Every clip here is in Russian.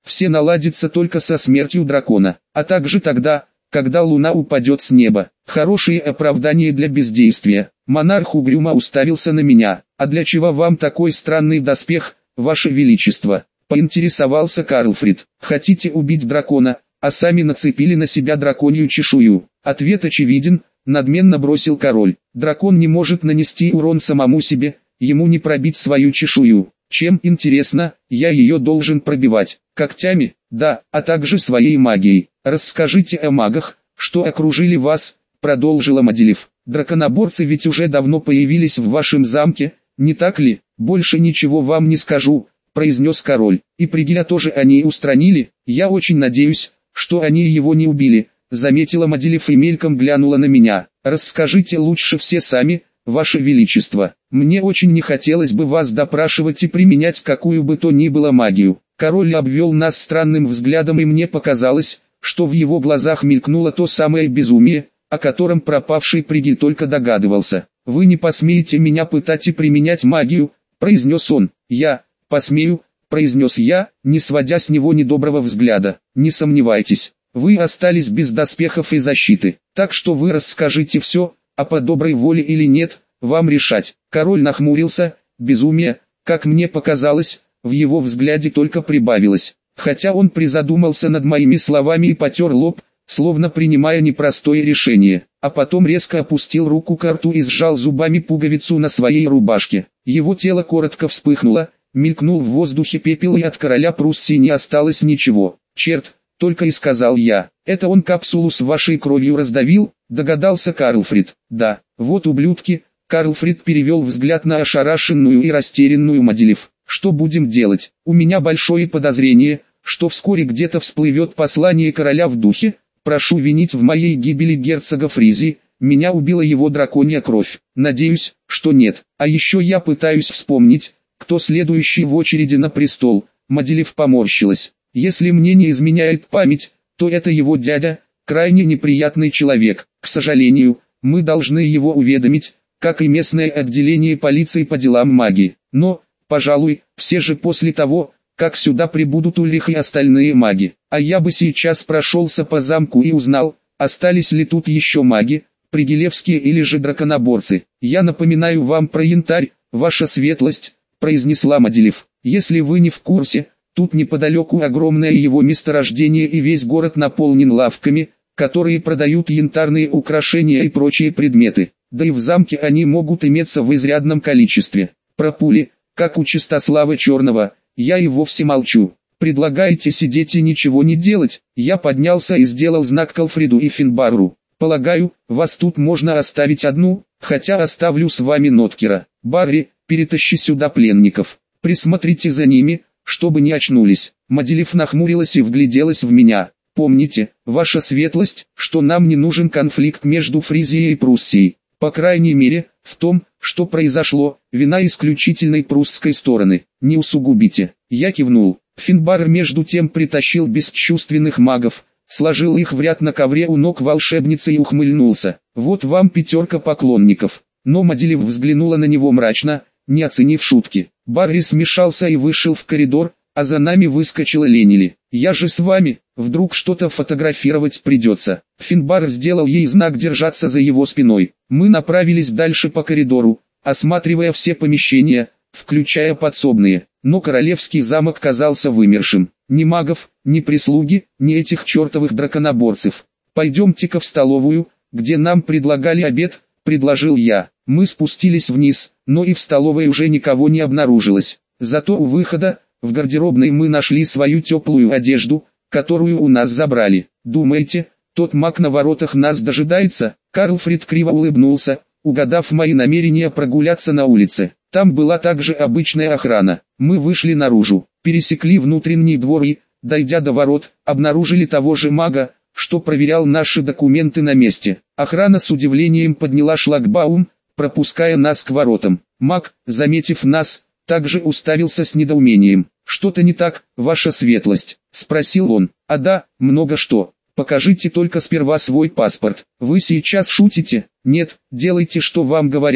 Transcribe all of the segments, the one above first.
все наладится только со смертью дракона, а также тогда, когда луна упадет с неба. Хорошее оправдание для бездействия. Монарх угрюмо уставился на меня. А для чего вам такой странный доспех, ваше величество? Поинтересовался Карлфрид. Хотите убить дракона, а сами нацепили на себя драконью чешую? Ответ очевиден, надменно бросил король. Дракон не может нанести урон самому себе, ему не пробить свою чешую. Чем, интересно, я ее должен пробивать? Когтями? Да, а также своей магией. Расскажите о магах, что окружили вас, продолжила Маделев. Драконоборцы ведь уже давно появились в вашем замке, не так ли? Больше ничего вам не скажу, произнес король. И Пригеля тоже они устранили. Я очень надеюсь, что они его не убили, заметила Маделев и мельком глянула на меня. Расскажите лучше все сами, ваше величество. Мне очень не хотелось бы вас допрашивать и применять какую бы то ни было магию. Король обвел нас странным взглядом, и мне показалось, что в его глазах мелькнуло то самое безумие, о котором пропавший Пригель только догадывался. «Вы не посмеете меня пытать и применять магию», — произнес он. «Я посмею», — произнес я, не сводя с него недоброго взгляда. «Не сомневайтесь, вы остались без доспехов и защиты, так что вы расскажите все, а по доброй воле или нет, вам решать». Король нахмурился. Безумие, как мне показалось, в его взгляде только прибавилось. Хотя он призадумался над моими словами и потер лоб, словно принимая непростое решение, а потом резко опустил руку к рту и сжал зубами пуговицу на своей рубашке. Его тело коротко вспыхнуло, мелькнул в воздухе пепел, и от короля Пруссии не осталось ничего. «Черт!» — только и сказал я. «Это он капсулу с вашей кровью раздавил?» — догадался Карлфрид. «Да, вот ублюдки!» — Карлфрид перевел взгляд на ошарашенную и растерянную Маделев. «Что будем делать? У меня большое подозрение, что вскоре где-то всплывет послание короля в духе: прошу винить в моей гибели герцога Фризии, меня убила его драконья кровь. Надеюсь, что нет. А еще я пытаюсь вспомнить, кто следующий в очереди на престол». Маделев поморщилась. «Если мне не изменяет память, то это его дядя, крайне неприятный человек. К сожалению, мы должны его уведомить, как и местное отделение полиции по делам магии. Но, пожалуй, все же после того, как сюда прибудут Ульрих и остальные маги. А я бы сейчас прошелся по замку и узнал, остались ли тут еще маги, пригелевские или же драконоборцы. Я напоминаю вам про янтарь, ваша светлость», — произнесла Маделев. «Если вы не в курсе, тут неподалеку огромное его месторождение, и весь город наполнен лавками, которые продают янтарные украшения и прочие предметы. Да и в замке они могут иметься в изрядном количестве. Про пули, как у Чистослава Черного, я и вовсе молчу. Предлагаете сидеть и ничего не делать?» Я поднялся и сделал знак Калфриду и Финбарру. «Полагаю, вас тут можно оставить одну, хотя оставлю с вами Ноткера. Барри, перетащи сюда пленников. Присмотрите за ними, чтобы не очнулись». Маделев нахмурилась и вгляделась в меня. «Помните, ваша светлость, что нам не нужен конфликт между Фризией и Пруссией. По крайней мере, в том, что произошло, вина исключительной прусской стороны. Не усугубите». Я кивнул. Финбарр между тем притащил бесчувственных магов, сложил их в ряд на ковре у ног волшебницы и ухмыльнулся. «Вот вам 5 поклонников». Но Маделев взглянула на него мрачно, не оценив шутки. Барри смешался и вышел в коридор, а за нами выскочила Ленили. «Я же с вами, вдруг что-то фотографировать придется». Финбарр сделал ей знак держаться за его спиной. Мы направились дальше по коридору, осматривая все помещения, включая подсобные. Но королевский замок казался вымершим. Ни магов, ни прислуги, ни этих чертовых драконоборцев. «Пойдемте-ка в столовую, где нам предлагали обед», — предложил я. Мы спустились вниз, но и в столовой уже никого не обнаружилось. Зато у выхода, в гардеробной, мы нашли свою теплую одежду, которую у нас забрали. «Думаете, тот маг на воротах нас дожидается?» Карлфрид криво улыбнулся, угадав мои намерения прогуляться на улице. Там была также обычная охрана. Мы вышли наружу, пересекли внутренний двор и, дойдя до ворот, обнаружили того же мага, что проверял наши документы на месте. Охрана с удивлением подняла шлагбаум, пропуская нас к воротам. Маг, заметив нас, также уставился с недоумением. «Что-то не так, ваша светлость?» — спросил он. «А да, много что. Покажите только сперва свой паспорт». «Вы сейчас шутите?» «Нет, делайте, что вам говорят»,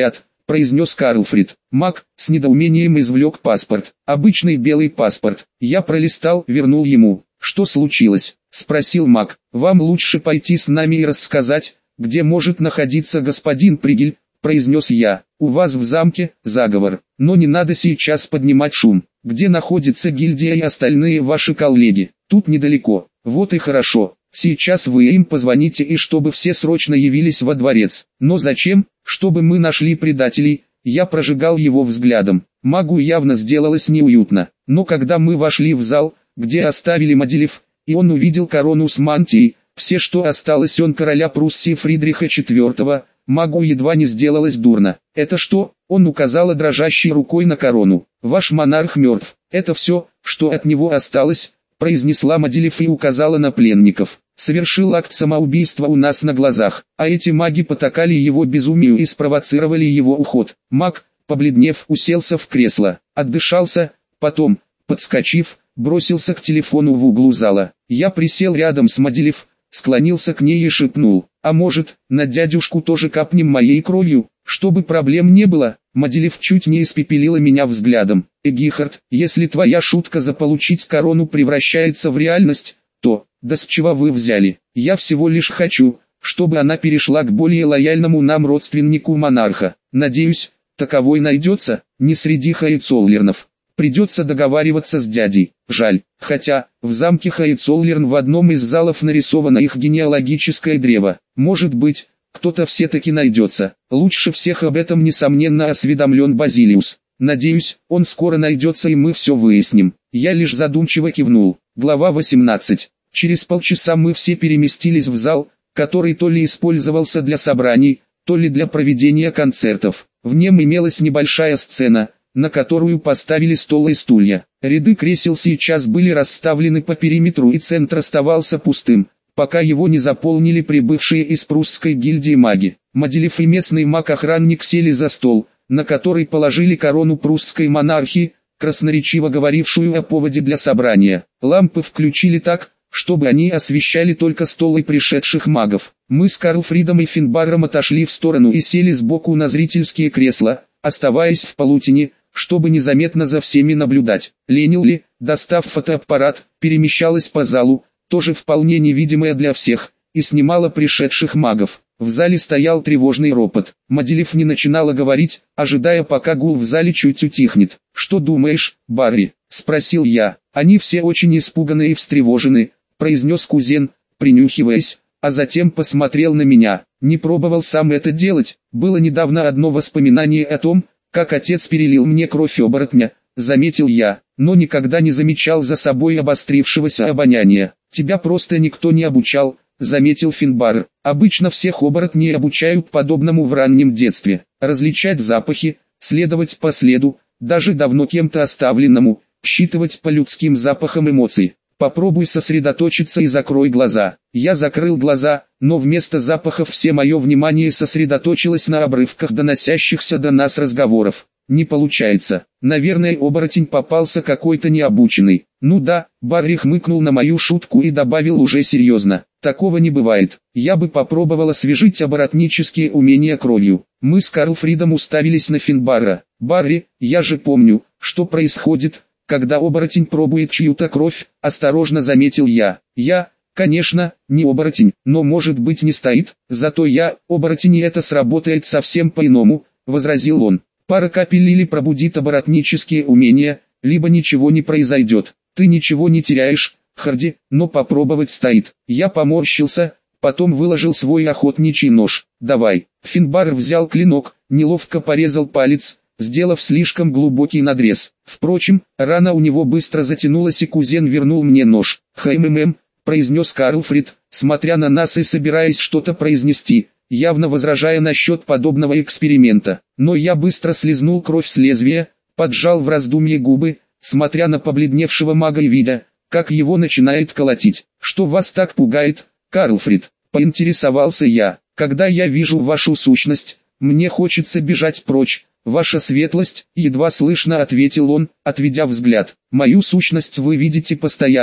произнес Карлфрид. Маг с недоумением извлек паспорт. Обычный белый паспорт. Я пролистал, вернул ему. «Что случилось?» – спросил маг. «Вам лучше пойти с нами и рассказать, где может находиться господин Пригель», – произнес я. «У вас в замке заговор, но не надо сейчас поднимать шум. Где находится гильдия и остальные ваши коллеги? Тут недалеко». «Вот и хорошо. Сейчас вы им позвоните и чтобы все срочно явились во дворец». «Но зачем?» «Чтобы мы нашли предателей». Я прожигал его взглядом. Магу явно сделалось неуютно. Но когда мы вошли в зал, где оставили Мадилев, и он увидел корону с мантией, все, что осталось он короля Пруссии Фридриха IV, магу едва не сделалось дурно. «Это что?» — он указал дрожащей рукой на корону. «Ваш монарх мертв. Это все, что от него осталось», — произнесла Мадилев и указала на пленников. «Совершил акт самоубийства у нас на глазах, а эти маги потакали его безумию и спровоцировали его уход». Маг, побледнев, уселся в кресло, отдышался, потом, подскочив, бросился к телефону в углу зала. Я присел рядом с Мадилев, склонился к ней и шепнул: «А может, на дядюшку тоже капнем моей кровью, чтобы проблем не было?» Мадилев чуть не испепелила меня взглядом. «Эгихард, если твоя шутка заполучить корону превращается в реальность, то, да с чего вы взяли? Я всего лишь хочу, чтобы она перешла к более лояльному нам родственнику монарха. Надеюсь, таковой найдется, не среди Хоенцоллернов. Придется договариваться с дядей. Жаль, хотя, в замке Хоенцоллерн в одном из залов нарисовано их генеалогическое древо. Может быть, кто-то все-таки найдется. Лучше всех об этом несомненно осведомлен Базилиус. Надеюсь, он скоро найдется и мы все выясним». Я лишь задумчиво кивнул. Глава 18. Через полчаса мы все переместились в зал, который то ли использовался для собраний, то ли для проведения концертов. В нем имелась небольшая сцена, на которую поставили стол и стулья. Ряды кресел сейчас были расставлены по периметру и центр оставался пустым, пока его не заполнили прибывшие из прусской гильдии маги. Мадилев и местный маг-охранник сели за стол, на который положили корону прусской монархии, красноречиво говорившую о поводе для собрания. Лампы включили так, чтобы они освещали только стол и пришедших магов. Мы с Карлфридом и Финбарром отошли в сторону и сели сбоку на зрительские кресла, оставаясь в полутени, чтобы незаметно за всеми наблюдать. Ленилли, достав фотоаппарат, перемещалась по залу, тоже вполне невидимая для всех, и снимала пришедших магов. В зале стоял тревожный ропот. Мадилев не начинала говорить, ожидая пока гул в зале чуть утихнет. «Что думаешь, Барри?» – спросил я. «Они все очень испуганы и встревожены», – произнес кузен, принюхиваясь, а затем посмотрел на меня. «Не пробовал сам это делать. Было недавно одно воспоминание о том, как отец перелил мне кровь оборотня», – заметил я, но никогда не замечал за собой обострившегося обоняния. «Тебя просто никто не обучал», — заметил Финбарр. «Обычно всех оборотней обучают подобному в раннем детстве. Различать запахи, следовать по следу, даже давно кем-то оставленному, считывать по людским запахам эмоций. Попробуй сосредоточиться и закрой глаза». Я закрыл глаза, но вместо запахов все мое внимание сосредоточилось на обрывках доносящихся до нас разговоров. «Не получается. Наверное, оборотень попался какой-то необученный». «Ну да», Барри хмыкнул на мою шутку и добавил уже серьезно. «Такого не бывает. Я бы попробовал освежить оборотнические умения кровью». Мы с Карлфридом уставились на Финбарра. «Барри, я же помню, что происходит, когда оборотень пробует чью-то кровь», — осторожно заметил я. «Я, конечно, не оборотень, но может быть не стоит, зато я, оборотень, и это сработает совсем по-иному», — возразил он. «Пара капель или пробудит оборотнические умения, либо ничего не произойдет. Ты ничего не теряешь, Харди, но попробовать стоит». Я поморщился, потом выложил свой охотничий нож. «Давай». Финбарр взял клинок, неловко порезал палец, сделав слишком глубокий надрез. Впрочем, рана у него быстро затянулась и кузен вернул мне нож. «ХММ», произнес Карлфрид, смотря на нас и собираясь что-то произнести, явно возражая насчет подобного эксперимента. Но я быстро слизнул кровь с лезвия, поджал в раздумье губы, смотря на побледневшего мага и видя, как его начинает колотить. «Что вас так пугает, Карлфрид?» — поинтересовался я. «Когда я вижу вашу сущность, мне хочется бежать прочь, ваша светлость», — едва слышно ответил он, отведя взгляд. «Мою сущность вы видите постоянно,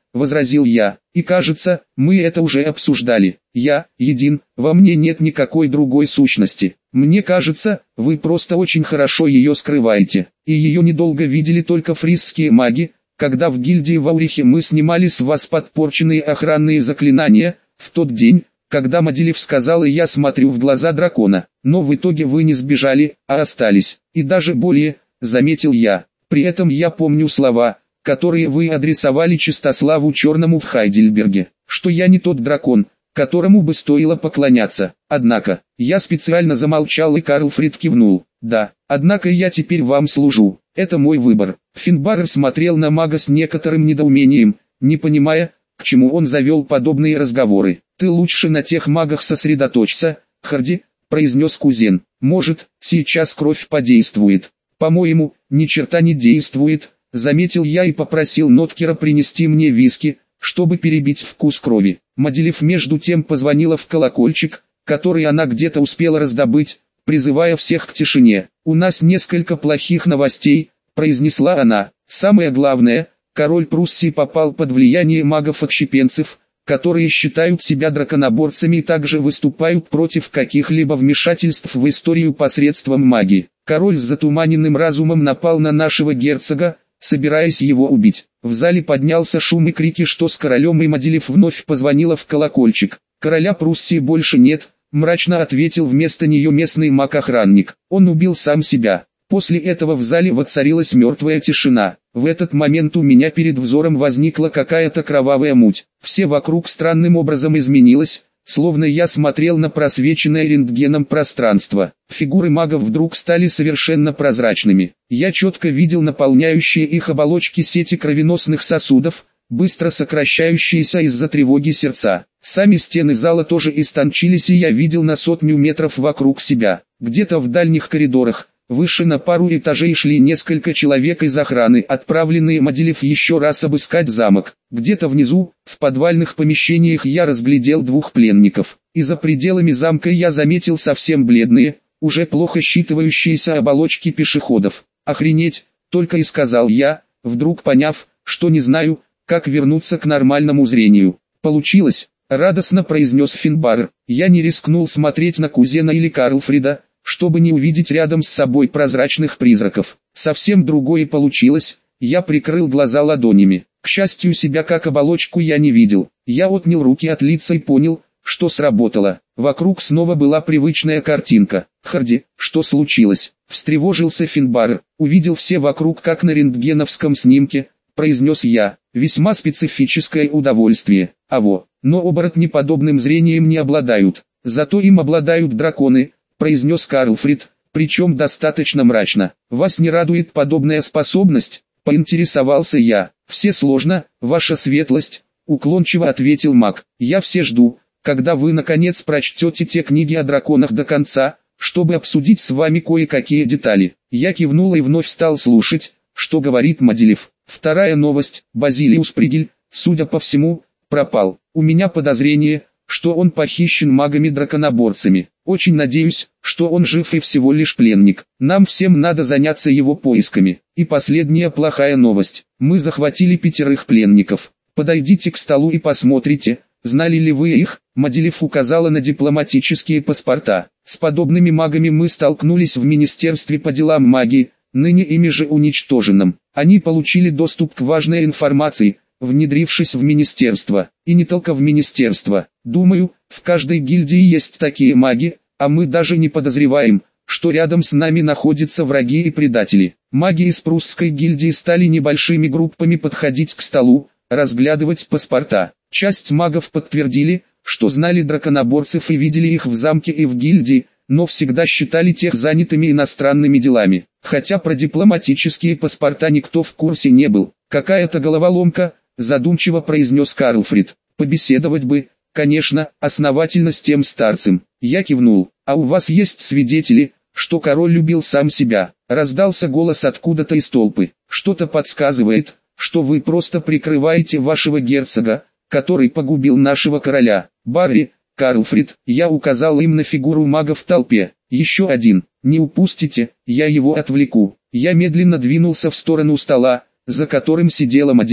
возразил я. И кажется, мы это уже обсуждали. Я един, во мне нет никакой другой сущности. Мне кажется, вы просто очень хорошо ее скрываете. И ее недолго видели только фрисские маги, когда в гильдии в Аурихе мы снимали с вас подпорченные охранные заклинания, в тот день, когда Мадилев сказал, и я смотрю в глаза дракона. Но в итоге вы не сбежали, а остались. И даже более, заметил я. При этом я помню слова, которые вы адресовали Чистославу Черному в Хайдельберге, что я не тот дракон, которому бы стоило поклоняться. Однако, я специально замолчал, и Карлфрид кивнул. Да, однако я теперь вам служу. Это мой выбор. Финбарр смотрел на мага с некоторым недоумением, не понимая, к чему он завел подобные разговоры. «Ты лучше на тех магах сосредоточься, Харди», — произнес кузен. «Может, сейчас кровь подействует». «По-моему, ни черта не действует», — заметил я и попросил Ноткера принести мне виски, чтобы перебить вкус крови. Мадилев между тем позвонила в колокольчик, который она где-то успела раздобыть, призывая всех к тишине. «У нас несколько плохих новостей», — произнесла она. «Самое главное, король Пруссии попал под влияние магов-отщепенцев, которые считают себя драконоборцами и также выступают против каких-либо вмешательств в историю посредством магии. Король с затуманенным разумом напал на нашего герцога, собираясь его убить». В зале поднялся шум и крики, что с королем, и Мадилев вновь позвонила в колокольчик. «Короля Пруссии больше нет», — мрачно ответил вместо нее местный маг-охранник. «Он убил сам себя». После этого в зале воцарилась мертвая тишина. В этот момент у меня перед взором возникла какая-то кровавая муть. Все вокруг странным образом изменилось, словно я смотрел на просвеченное рентгеном пространство. Фигуры магов вдруг стали совершенно прозрачными. Я четко видел наполняющие их оболочки сети кровеносных сосудов, быстро сокращающиеся из-за тревоги сердца. Сами стены зала тоже истончились, и я видел на 100 метров вокруг себя. Где-то в дальних коридорах, выше на пару этажей, шли несколько человек из охраны, отправленные Мадилев еще раз обыскать замок. Где-то внизу, в подвальных помещениях, я разглядел 2 пленников. И за пределами замка я заметил совсем бледные, уже плохо считывающиеся оболочки пешеходов. «Охренеть!» — только и сказал я, вдруг поняв, что не знаю, как вернуться к нормальному зрению. «Получилось!» — радостно произнес Финбарр. Я не рискнул смотреть на кузена или Карлфрида, чтобы не увидеть рядом с собой прозрачных призраков. Совсем другое получилось. Я прикрыл глаза ладонями. К счастью, себя как оболочку я не видел. Я отнял руки от лица и понял, что сработало. Вокруг снова была привычная картинка. «Харди, что случилось?» — встревожился Финбарр. «Увидел все вокруг как на рентгеновском снимке», — произнес я. «Весьма специфическое удовольствие. Но оборотни подобным зрением не обладают. Зато им обладают драконы», — произнес Карлфрид, причем достаточно мрачно. «Вас не радует подобная способность?» — поинтересовался я. «Все сложно, ваша светлость», — уклончиво ответил маг. «Я все жду, когда вы наконец прочтете те книги о драконах до конца, чтобы обсудить с вами кое-какие детали». Я кивнул и вновь стал слушать, что говорит Мадилев. Вторая новость: Базилиус Пригель, судя по всему, пропал. У меня подозрение, что он похищен магами-драконоборцами. Очень надеюсь, что он жив и всего лишь пленник. Нам всем надо заняться его поисками. И последняя плохая новость: мы захватили 5 пленников. Подойдите к столу и посмотрите, знали ли вы их. Мадилев указала на дипломатические паспорта. С подобными магами мы столкнулись в Министерстве по делам магии, ныне ими же уничтоженном. Они получили доступ к важной информации, внедрившись в министерство. И не только в министерство. Думаю, в каждой гильдии есть такие маги, а мы даже не подозреваем, что рядом с нами находятся враги и предатели. Маги из прусской гильдии стали небольшими группами подходить к столу, разглядывать паспорта. Часть магов подтвердили, что знали драконоборцев и видели их в замке и в гильдии, но всегда считали тех занятыми иностранными делами. Хотя про дипломатические паспорта никто в курсе не был. «Какая-то головоломка», — задумчиво произнес Карлфрид. «Побеседовать бы, конечно, основательно с тем старцем». Я кивнул. «А у вас есть свидетели, что король любил сам себя?» Раздался голос откуда-то из толпы. «Что-то подсказывает, что вы просто прикрываете вашего герцога, который погубил нашего короля. Барри, Карлфрид». Я указал им на фигуру мага в толпе. «Еще один. Не упустите, я его отвлеку». Я медленно двинулся в сторону стола, за которым сидела Мадилев.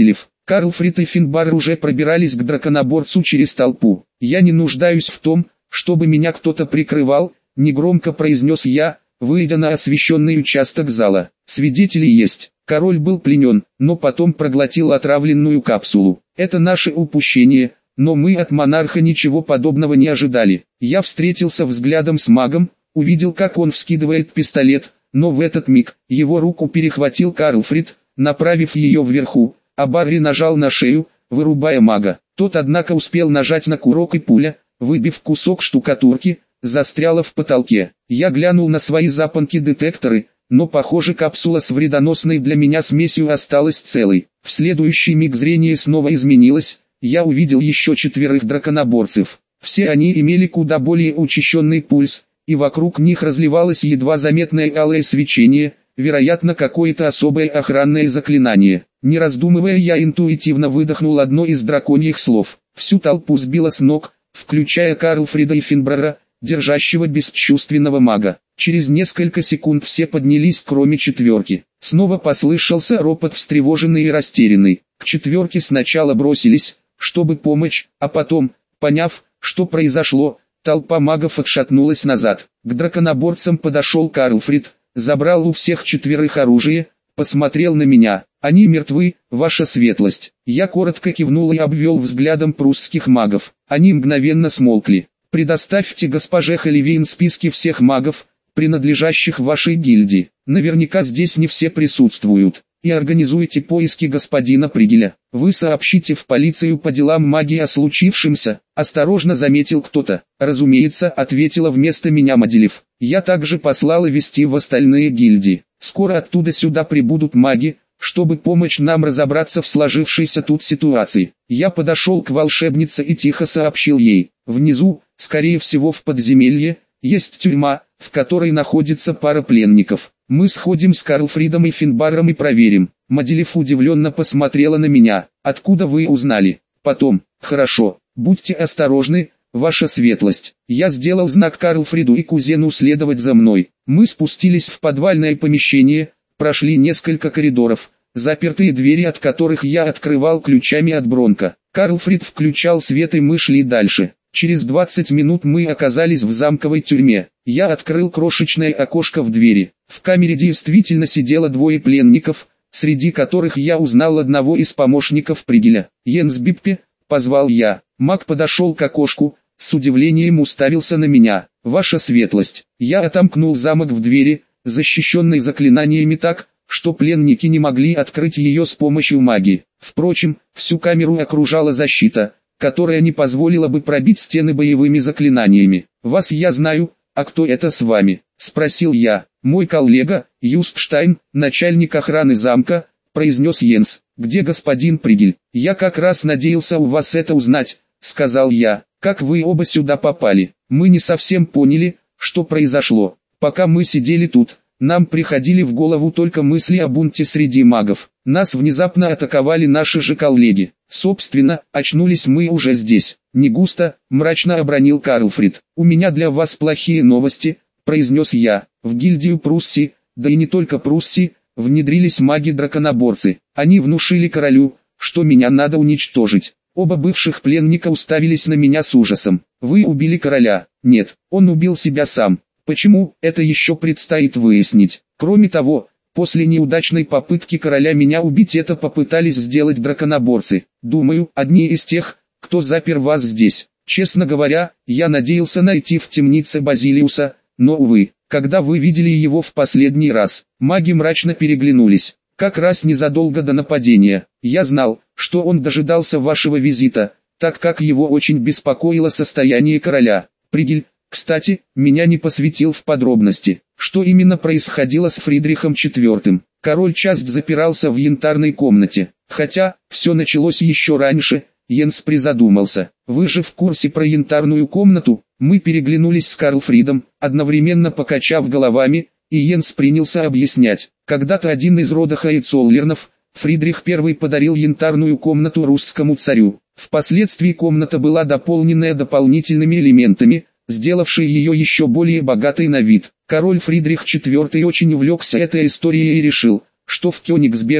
Карлфрид и Финбар уже пробирались к драконоборцу через толпу. «Я не нуждаюсь в том, чтобы меня кто-то прикрывал», — негромко произнес я, выйдя на освещенный участок зала. «Свидетели есть. Король был пленен, но потом проглотил отравленную капсулу. Это наше упущение, но мы от монарха ничего подобного не ожидали». Я встретился взглядом с магом, увидел, как он вскидывает пистолет, но в этот миг его руку перехватил Карлфрид, направив ее вверху, а Барри нажал на шею, вырубая мага. Тот, однако, успел нажать на курок, и пуля, выбив кусок штукатурки, застряла в потолке. Я глянул на свои запонки-детекторы, но, похоже, капсула с вредоносной для меня смесью осталась целой. В следующий миг зрение снова изменилось, я увидел еще 4 драконоборцев. Все они имели куда более учащенный пульс, и вокруг них разливалось едва заметное алое свечение, вероятно, какое-то особое охранное заклинание. Не раздумывая, я интуитивно выдохнул одно из драконьих слов. Всю толпу сбило с ног, включая Карлфрида и Финбрара, держащего бесчувственного мага. Через несколько секунд все поднялись, кроме 4. Снова послышался ропот, встревоженный и растерянный. К 4 сначала бросились, чтобы помочь, а потом, поняв, что произошло, толпа магов отшатнулась назад. К драконоборцам подошел Карлфрид, забрал у всех 4 оружие, посмотрел на меня. «Они мертвы, ваша светлость». Я коротко кивнул и обвел взглядом прусских магов. Они мгновенно смолкли. «Предоставьте госпоже Холивейн списки всех магов, принадлежащих вашей гильдии. Наверняка здесь не все присутствуют. И организуйте поиски господина Пригеля. Вы сообщите в полицию по делам магии о случившемся», — осторожно заметил кто-то. «Разумеется», — ответила вместо меня Маделев. «Я также послала вести в остальные гильдии. Скоро оттуда сюда прибудут маги, чтобы помочь нам разобраться в сложившейся тут ситуации». Я подошел к волшебнице и тихо сообщил ей: «Внизу, скорее всего в подземелье, есть тюрьма, в которой находится пара пленников. Мы сходим с Карлфридом и Финбаром и проверим». Маделев удивленно посмотрела на меня. «Откуда вы узнали?» «Потом». «Хорошо, будьте осторожны, ваша светлость». Я сделал знак Карлфриду и кузену следовать за мной. Мы спустились в подвальное помещение, прошли несколько коридоров, запертые двери от которых я открывал ключами от Бронка. Карлфрид включал свет, и мы шли дальше. Через 20 минут мы оказались в замковой тюрьме. Я открыл крошечное окошко в двери. В камере действительно сидело 2 пленников, среди которых я узнал одного из помощников Пригеля. «Йенс Биппе», — позвал я. Маг подошел к окошку, с удивлением уставился на меня. «Ваша светлость». Я отомкнул замок в двери, защищенной заклинаниями так, что пленники не могли открыть ее с помощью магии. Впрочем, всю камеру окружала защита, которая не позволила бы пробить стены боевыми заклинаниями. «Вас я знаю, а кто это с вами?» — спросил я. «Мой коллега, Юст Штайн, начальник охраны замка», — произнес Йенс. «Где господин Пригель?» «Я как раз надеялся у вас это узнать», — сказал я. «Как вы оба сюда попали?» «Мы не совсем поняли, что произошло. Пока мы сидели тут, нам приходили в голову только мысли о бунте среди магов. Нас внезапно атаковали наши же коллеги. Собственно, очнулись мы уже здесь». «Не густо», — мрачно обронил Карлфрид. «У меня для вас плохие новости», — произнес я. «В гильдию Пруссии, да и не только Пруссии, внедрились маги-драконоборцы. Они внушили королю, что меня надо уничтожить». Оба бывших пленника уставились на меня с ужасом. «Вы убили короля?» «Нет, он убил себя сам». «Почему, это еще предстоит выяснить. Кроме того, после неудачной попытки короля меня убить это попытались сделать драконоборцы. Думаю, одни из тех, кто запер вас здесь. Честно говоря, я надеялся найти в темнице Базилиуса, но увы, когда вы видели его в последний раз?» Маги мрачно переглянулись. «Как раз незадолго до нападения. Я знал, что он дожидался вашего визита, так как его очень беспокоило состояние короля. Пригель, кстати, меня не посвятил в подробности, что именно происходило с Фридрихом IV. Король часто запирался в янтарной комнате, хотя, все началось еще раньше». Йенс призадумался. «Вы же в курсе про янтарную комнату?» Мы переглянулись с Карлфридом, одновременно покачав головами, и Йенс принялся объяснять. Когда-то один из рода Хоенцоллернов, Фридрих I, подарил янтарную комнату русскому царю. Впоследствии комната была дополнена дополнительными элементами, сделавшие ее еще более богатой на вид. Король Фридрих IV очень увлекся этой историей и решил, что в Кёнигсберге,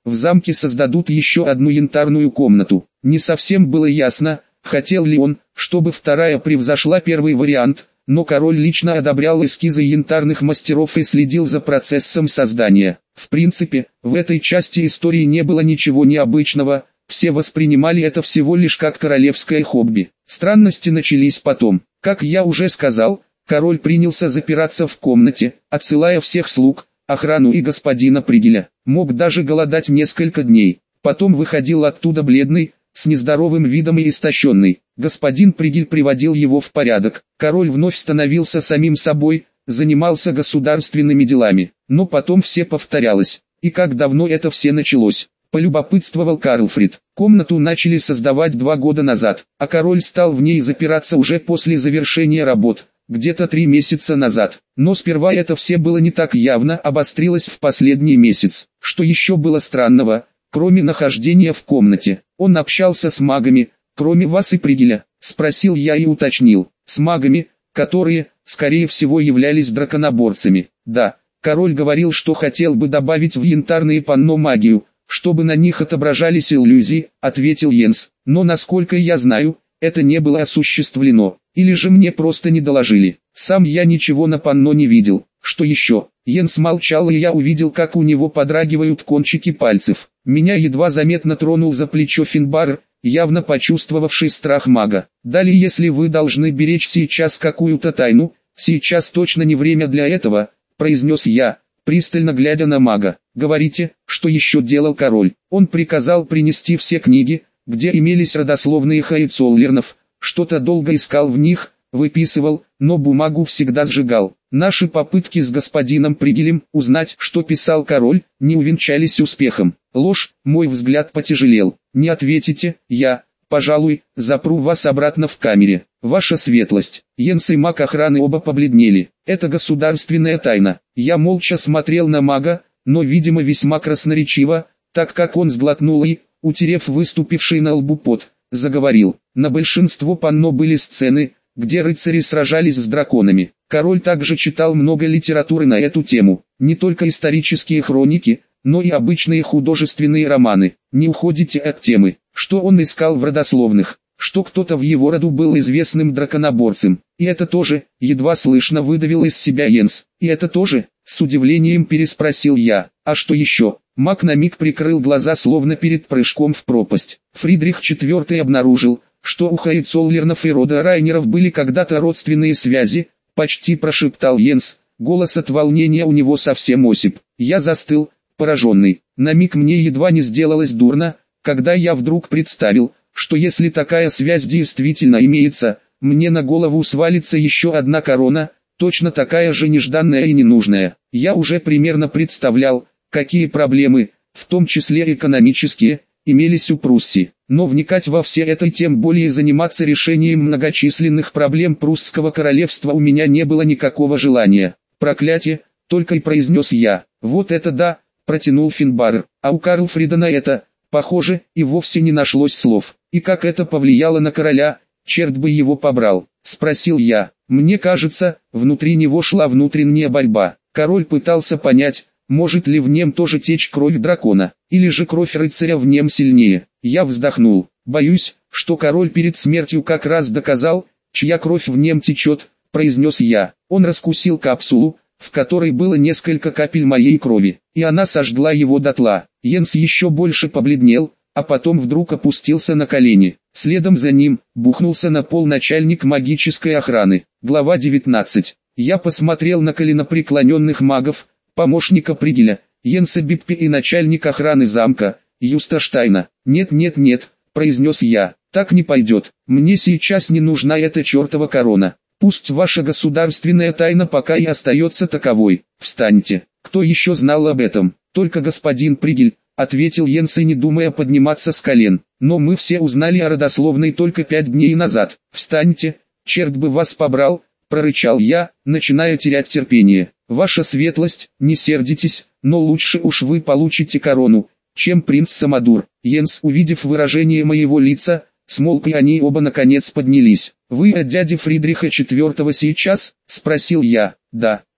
в замке создадут еще одну янтарную комнату. Не совсем было ясно, хотел ли он, чтобы вторая превзошла первый вариант, но король лично одобрял эскизы янтарных мастеров и следил за процессом создания. В принципе, в этой части истории не было ничего необычного, все воспринимали это всего лишь как королевское хобби. Странности начались потом. Как я уже сказал, король принялся запираться в комнате, отсылая всех слуг, охрану и господина Пригеля. Мог даже голодать несколько дней. Потом выходил оттуда бледный, с нездоровым видом и истощенный. Господин Пригель приводил его в порядок. Король вновь становился самим собой, занимался государственными делами. Но потом все повторялось. И как давно это все началось? Полюбопытствовал Карлфрид. Комнату начали создавать 2 года назад, а король стал в ней запираться уже после завершения работ, где-то 3 месяца назад. Но сперва это все было не так явно, обострилось в последний месяц. Что еще было странного, кроме нахождения в комнате? Он общался с магами, кроме вас и Пригеля, спросил я и уточнил. С магами, которые, скорее всего, являлись драконоборцами. Да, король говорил, что хотел бы добавить в янтарные панно магию, чтобы на них отображались иллюзии, ответил Йенс. Но насколько я знаю, это не было осуществлено. Или же мне просто не доложили. Сам я ничего на панно не видел. Что еще? Йенс молчал, и я увидел, как у него подрагивают кончики пальцев. Меня едва заметно тронул за плечо Финбар, явно почувствовавший страх мага. Далее, если вы должны беречь сейчас какую-то тайну, сейчас точно не время для этого, произнес я, пристально глядя на мага. Говорите, что еще делал король? Он приказал принести все книги, где имелись родословные Хоенцоллернов, что-то долго искал в них, выписывал, но бумагу всегда сжигал. Наши попытки с господином Пригелем узнать, что писал король, не увенчались успехом. Ложь, мой взгляд потяжелел. Не ответите, я, пожалуй, запру вас обратно в камере. Ваша светлость. Йенс и маг охраны оба побледнели. Это государственная тайна. Я молча смотрел на мага, но, видимо, весьма красноречиво, так как он сглотнул и, утерев выступивший на лбу пот, заговорил. На большинство панно были сцены, где рыцари сражались с драконами. Король также читал много литературы на эту тему, не только исторические хроники, но и обычные художественные романы. Не уходите от темы. Что он искал в родословных? Что кто-то в его роду был известным драконоборцем. И это тоже, едва слышно выдавил из себя Йенс. И это тоже, с удивлением переспросил я. А что еще? Маг на миг прикрыл глаза, словно перед прыжком в пропасть. Фридрих IV обнаружил, что у Хоенцоллернов и рода Райнеров были когда-то родственные связи, почти прошептал Йенс. Голос от волнения у него совсем осип. Я застыл, пораженный. На миг мне едва не сделалось дурно, когда я вдруг представил, что если такая связь действительно имеется, мне на голову свалится еще одна корона, точно такая же нежданная и ненужная. Я уже примерно представлял, какие проблемы, в том числе экономические, имелись у Пруссии. Но вникать во все это и тем более заниматься решением многочисленных проблем прусского королевства у меня не было никакого желания. Проклятие, только и произнес я. Вот это да, протянул Финбар, а у Карлфрида на это, похоже, и вовсе не нашлось слов. И как это повлияло на короля, черт бы его побрал, спросил я. Мне кажется, внутри него шла внутренняя борьба. Король пытался понять, может ли в нем тоже течь кровь дракона, или же кровь рыцаря в нем сильнее. Я вздохнул. Боюсь, что король перед смертью как раз доказал, чья кровь в нем течет, произнес я. Он раскусил капсулу, в которой было несколько капель моей крови, и она сожгла его дотла. Йенс еще больше побледнел, а потом вдруг опустился на колени. Следом за ним бухнулся на пол начальник магической охраны. Глава 19. Я посмотрел на коленопреклоненных магов, помощника Пригеля, Йенса Биппи и начальник охраны замка, Юста Штайна. «Нет, — произнес я, — так не пойдет. Мне сейчас не нужна эта чертова корона. Пусть ваша государственная тайна пока и остается таковой. Встаньте. Кто еще знал об этом? Только господин Пригель, — ответил Йенс, и не думая подниматься с колен. Но мы все узнали о родословной только 5 дней назад. Встаньте, черт бы вас побрал, — прорычал я, начиная терять терпение. Ваша светлость, не сердитесь, но лучше уж вы получите корону, чем принц Самодур. Йенс, увидев выражение моего лица, смолк, и они оба наконец поднялись. «Вы от дяди Фридриха IV сейчас?» — спросил я. «Да»,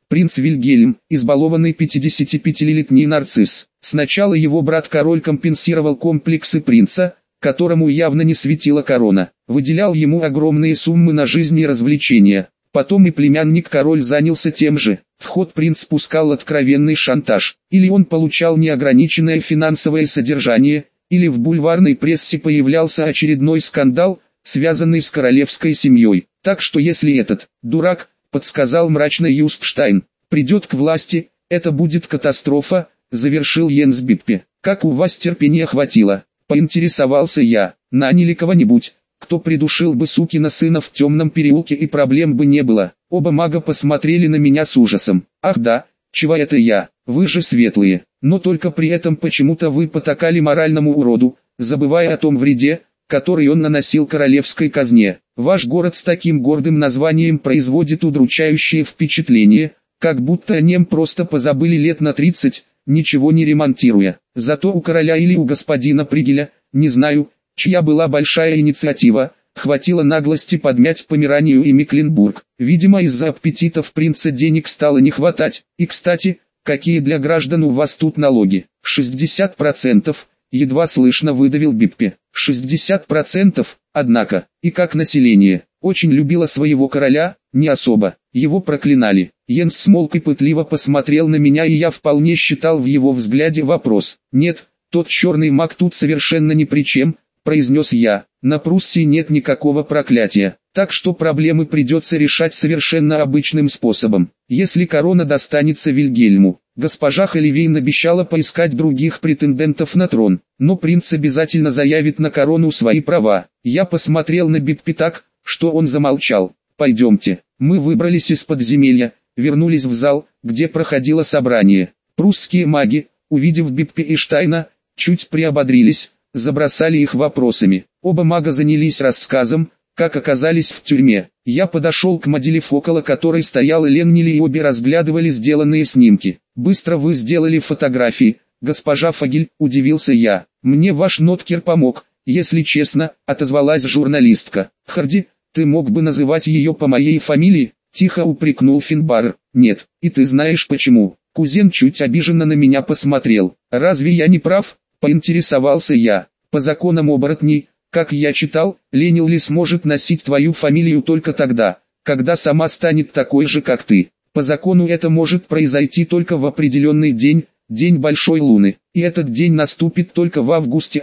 Принц Вильгельм, избалованный 55-летний нарцисс. Сначала его брат-король компенсировал комплексы принца, которому явно не светила корона, выделял ему огромные суммы на жизнь и развлечения. Потом и племянник-король занялся тем же. В ход принц пускал откровенный шантаж. Или он получал неограниченное финансовое содержание, или в бульварной прессе появлялся очередной скандал, связанный с королевской семьей. Так что если этот «дурак», подсказал мрачно Юстштайн, придет к власти, это будет катастрофа, завершил Йенс Биппе. Как у вас терпения хватило? Поинтересовался я. Наняли кого-нибудь, кто придушил бы сукина сына в темном переулке, и проблем бы не было. Оба мага посмотрели на меня с ужасом. Ах да, чего это я? Вы же светлые. Но только при этом почему-то вы потакали моральному уроду, забывая о том вреде, который он наносил королевской казне. Ваш город с таким гордым названием производит удручающее впечатление, как будто о нем просто позабыли лет на 30, ничего не ремонтируя. Зато у короля или у господина Пригеля, не знаю, чья была большая инициатива, хватило наглости подмять Померанию и Мекленбург. Видимо, из-за аппетитов принца денег стало не хватать. И кстати, какие для граждан у вас тут налоги? 60%, едва слышно выдавил Биппе. 60%, однако, и как население, очень любило своего короля, не особо, его проклинали. Йенс смолк и пытливо посмотрел на меня, и я вполне считал в его взгляде вопрос. Нет, тот черный маг тут совершенно ни при чем, произнес я. На Пруссии нет никакого проклятия, так что проблемы придется решать совершенно обычным способом. Если корона достанется Вильгельму, госпожа Холивейн обещала поискать других претендентов на трон, но принц обязательно заявит на корону свои права. Я посмотрел на Биппе так, что он замолчал. Пойдемте. Мы выбрались из подземелья, вернулись в зал, где проходило собрание. Прусские маги, увидев Биппе и Штайна, чуть приободрились, забросали их вопросами. Оба мага занялись рассказом, как оказались в тюрьме. Я подошел к Маделев, около которой стоял Леннили, и обе разглядывали сделанные снимки. «Быстро вы сделали фотографии, госпожа Фагель», — удивился я. «Мне ваш ноткер помог, если честно», — отозвалась журналистка. «Харди, ты мог бы называть ее по моей фамилии?» — тихо упрекнул Финбарр. «Нет, и ты знаешь почему». Кузен чуть обиженно на меня посмотрел. «Разве я не прав?» — поинтересовался я. «По законам оборотней, как я читал, Леннили сможет носить твою фамилию только тогда, когда сама станет такой же, как ты. По закону это может произойти только в определенный день, день Большой Луны, и этот день наступит только в августе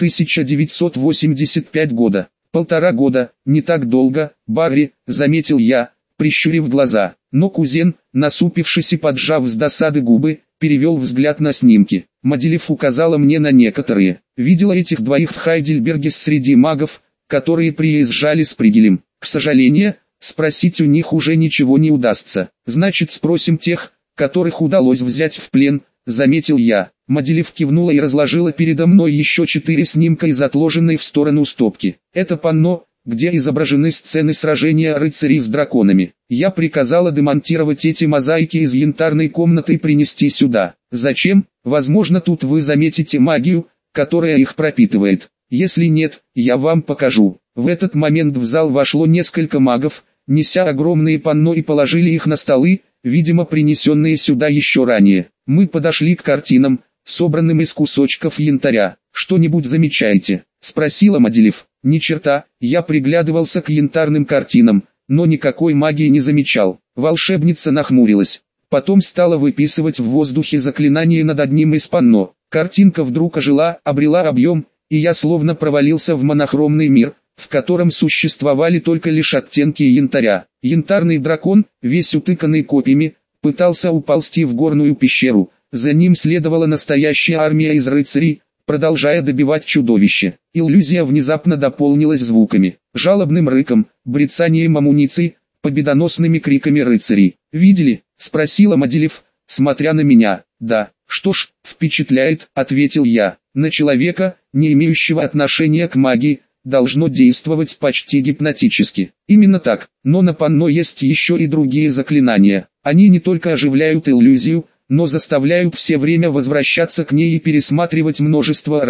1985 года. 1,5 года, не так долго, Барри, заметил я, прищурив глаза. Но кузен, насупившись и поджав с досады губы, перевел взгляд на снимки. Маделев указала мне на некоторые. Видела этих двоих в Хайдельберге среди магов, которые приезжали с Пригелем. К сожалению, спросить у них уже ничего не удастся. Значит, спросим тех, которых удалось взять в плен, заметил я. Маделев кивнула и разложила передо мной еще 4 снимка из отложенной в сторону стопки. Это панно, где изображены сцены сражения рыцарей с драконами. Я приказала демонтировать эти мозаики из янтарной комнаты и принести сюда. Зачем? Возможно, тут вы заметите магию, которая их пропитывает. Если нет, я вам покажу. В этот момент в зал вошло несколько магов, неся огромные панно, и положили их на столы, видимо принесенные сюда еще ранее. Мы подошли к картинам, собранным из кусочков янтаря. «Что-нибудь замечаете?» — спросила Маделев. «Ни черта», я приглядывался к янтарным картинам, но никакой магии не замечал. Волшебница нахмурилась. Потом стала выписывать в воздухе заклинание над одним из панно. Картинка вдруг ожила, обрела объем, и я словно провалился в монохромный мир, в котором существовали только лишь оттенки янтаря. Янтарный дракон, весь утыканный копьями, пытался уползти в горную пещеру. За ним следовала настоящая армия из рыцарей, продолжая добивать чудовище. Иллюзия внезапно дополнилась звуками, жалобным рыком, брецанием амуниции, победоносными криками рыцарей. «Видели?» — спросила Маделев, смотря на меня. «Да». «Что ж, впечатляет», — ответил я. «На человека, не имеющего отношения к магии, должно действовать почти гипнотически». «Именно так, но на панно есть еще и другие заклинания. Они не только оживляют иллюзию, но заставляют все время возвращаться к ней и пересматривать множество раз,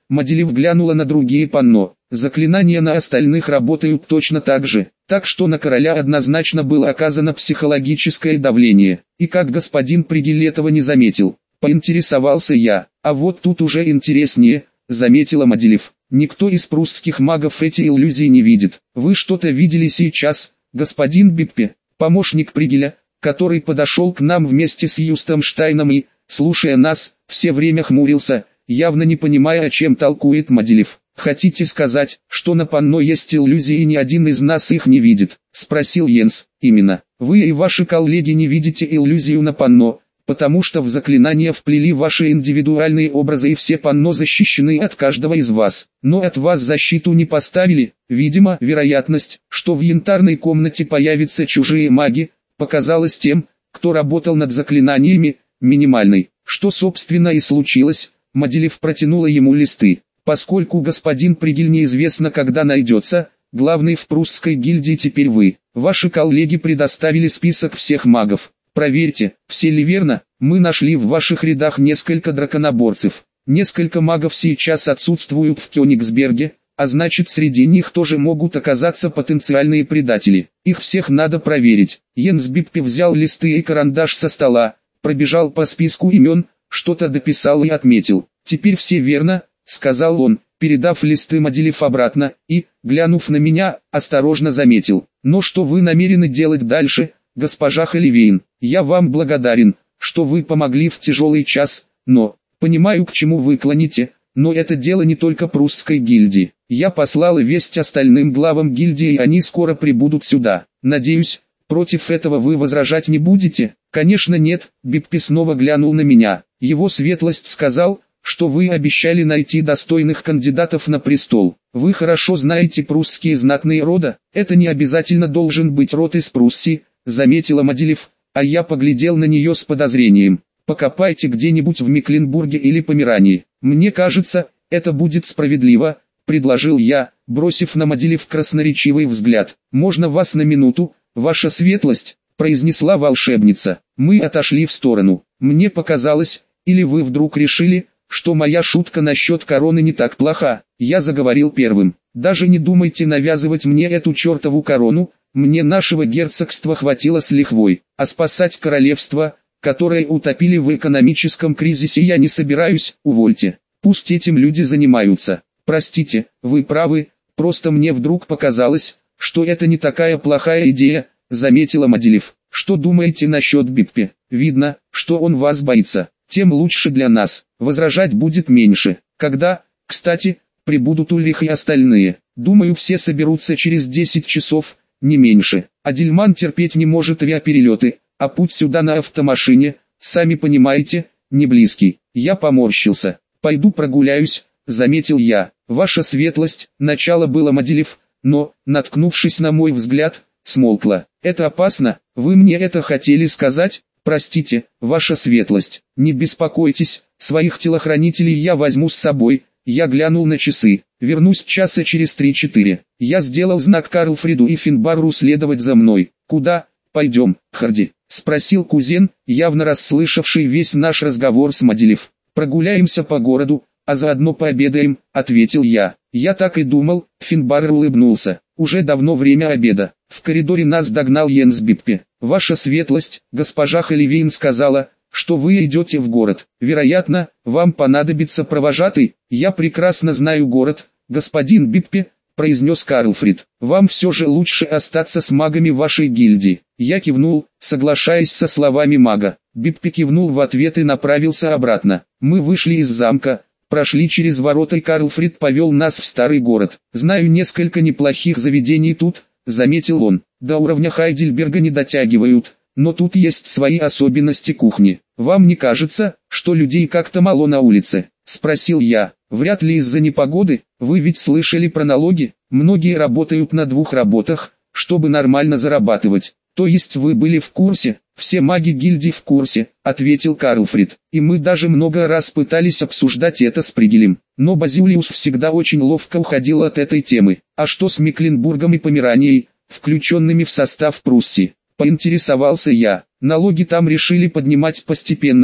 Маделев глянула на другие панно. Заклинания на остальных работают точно так же, так что на короля однозначно было оказано психологическое давление. И как господин Пригель этого не заметил, поинтересовался я. А вот тут уже интереснее, заметила Маделев. Никто из прусских магов эти иллюзии не видит. Вы что-то видели сейчас, господин Биппе? Помощник Пригеля, который подошел к нам вместе с Юстом Штайном и, слушая нас, все время хмурился, явно не понимая, о чем толкует Маделев. «Хотите сказать, что на панно есть иллюзии и ни один из нас их не видит?» – спросил Йенс. «Именно. Вы и ваши коллеги не видите иллюзию на панно, потому что в заклинания вплели ваши индивидуальные образы и все панно защищены от каждого из вас. Но от вас защиту не поставили. Видимо, вероятность, что в янтарной комнате появятся чужие маги, показалась тем, кто работал над заклинаниями, минимальной. Что собственно и случилось». Маделев протянула ему листы. «Поскольку господин Пригель неизвестно когда найдется, главный в прусской гильдии теперь вы. Ваши коллеги предоставили список всех магов. Проверьте, все ли верно. Мы нашли в ваших рядах несколько драконоборцев. Несколько магов сейчас отсутствуют в Кёнигсберге, а значит среди них тоже могут оказаться потенциальные предатели. Их всех надо проверить». Йенс Биппе взял листы и карандаш со стола, пробежал по списку имен, что-то дописал и отметил. «Теперь все верно», — сказал он, передав листы Маделев обратно, и, глянув на меня, осторожно заметил. «Но что вы намерены делать дальше, госпожа Холивейн? Я вам благодарен, что вы помогли в тяжелый час, но, понимаю, к чему вы клоните, но это дело не только прусской гильдии. Я послал весть остальным главам гильдии, и они скоро прибудут сюда. Надеюсь, против этого вы возражать не будете?» «Конечно нет», — Биппе снова глянул на меня. «Его светлость сказал, что вы обещали найти достойных кандидатов на престол. Вы хорошо знаете прусские знатные рода, это не обязательно должен быть род из Пруссии», — заметила Маделев, а я поглядел на нее с подозрением. «Покопайте где-нибудь в Мекленбурге или Померании. Мне кажется, это будет справедливо», — предложил я, бросив на Маделев красноречивый взгляд. «Можно вас на минуту, ваша светлость?» — произнесла волшебница. Мы отошли в сторону. «Мне показалось, или вы вдруг решили, что моя шутка насчет короны не так плоха?» Я заговорил первым. «Даже не думайте навязывать мне эту чертову корону, мне нашего герцогства хватило с лихвой, а спасать королевство, которое утопили в экономическом кризисе, я не собираюсь. Увольте, пусть этим люди занимаются. Простите, вы правы, просто мне вдруг показалось, что это не такая плохая идея», — заметила Маделев. «Что думаете насчет Биппе? Видно, что он вас боится. Тем лучше для нас, возражать будет меньше. Когда, кстати, прибудут Ульрих и остальные? Думаю, все соберутся через 10 часов, не меньше. Адельман терпеть не может авиаперелеты, а путь сюда на автомашине, сами понимаете, не близкий». Я поморщился. «Пойду прогуляюсь», — заметил я. «Ваша светлость», — начало было Маделев, но, наткнувшись на мой взгляд, смолкла. «Это опасно, вы мне это хотели сказать?» «Простите, ваша светлость, не беспокойтесь, своих телохранителей я возьму с собой». Я глянул на часы. «Вернусь часа через 3-4. Я сделал знак Карлфриду и Финбарру следовать за мной. «Куда? Пойдем, Харди?» — спросил кузен, явно расслышавший весь наш разговор с Маделев. «Прогуляемся по городу, а заодно пообедаем», — ответил я. «Я так и думал», — Финбарр улыбнулся. «Уже давно время обеда». В коридоре нас догнал Йенс Биппе. «Ваша светлость, госпожа Холивейн сказала, что вы идете в город. Вероятно, вам понадобится провожатый». «Я прекрасно знаю город, господин Биппе», — произнес Карлфрид. «Вам все же лучше остаться с магами вашей гильдии». Я кивнул, соглашаясь со словами мага. Биппе кивнул в ответ и направился обратно. Мы вышли из замка, прошли через ворота, и Карлфрид повел нас в старый город. «Знаю несколько неплохих заведений тут», — заметил он. «До уровня Хайдельберга не дотягивают, но тут есть свои особенности кухни. Вам не кажется, что людей как-то мало на улице?» — спросил я. «Вряд ли из-за непогоды, вы ведь слышали про налоги? Многие работают на 2 работах, чтобы нормально зарабатывать». «То есть вы были в курсе?» «Все маги гильдии в курсе», — ответил Карлфрид. «И мы даже много раз пытались обсуждать это с Пригелем. Но Базилиус всегда очень ловко уходил от этой темы». «А что с Мекленбургом и Померанией, включенными в состав Пруссии?» — поинтересовался я. «Налоги там решили поднимать постепенно,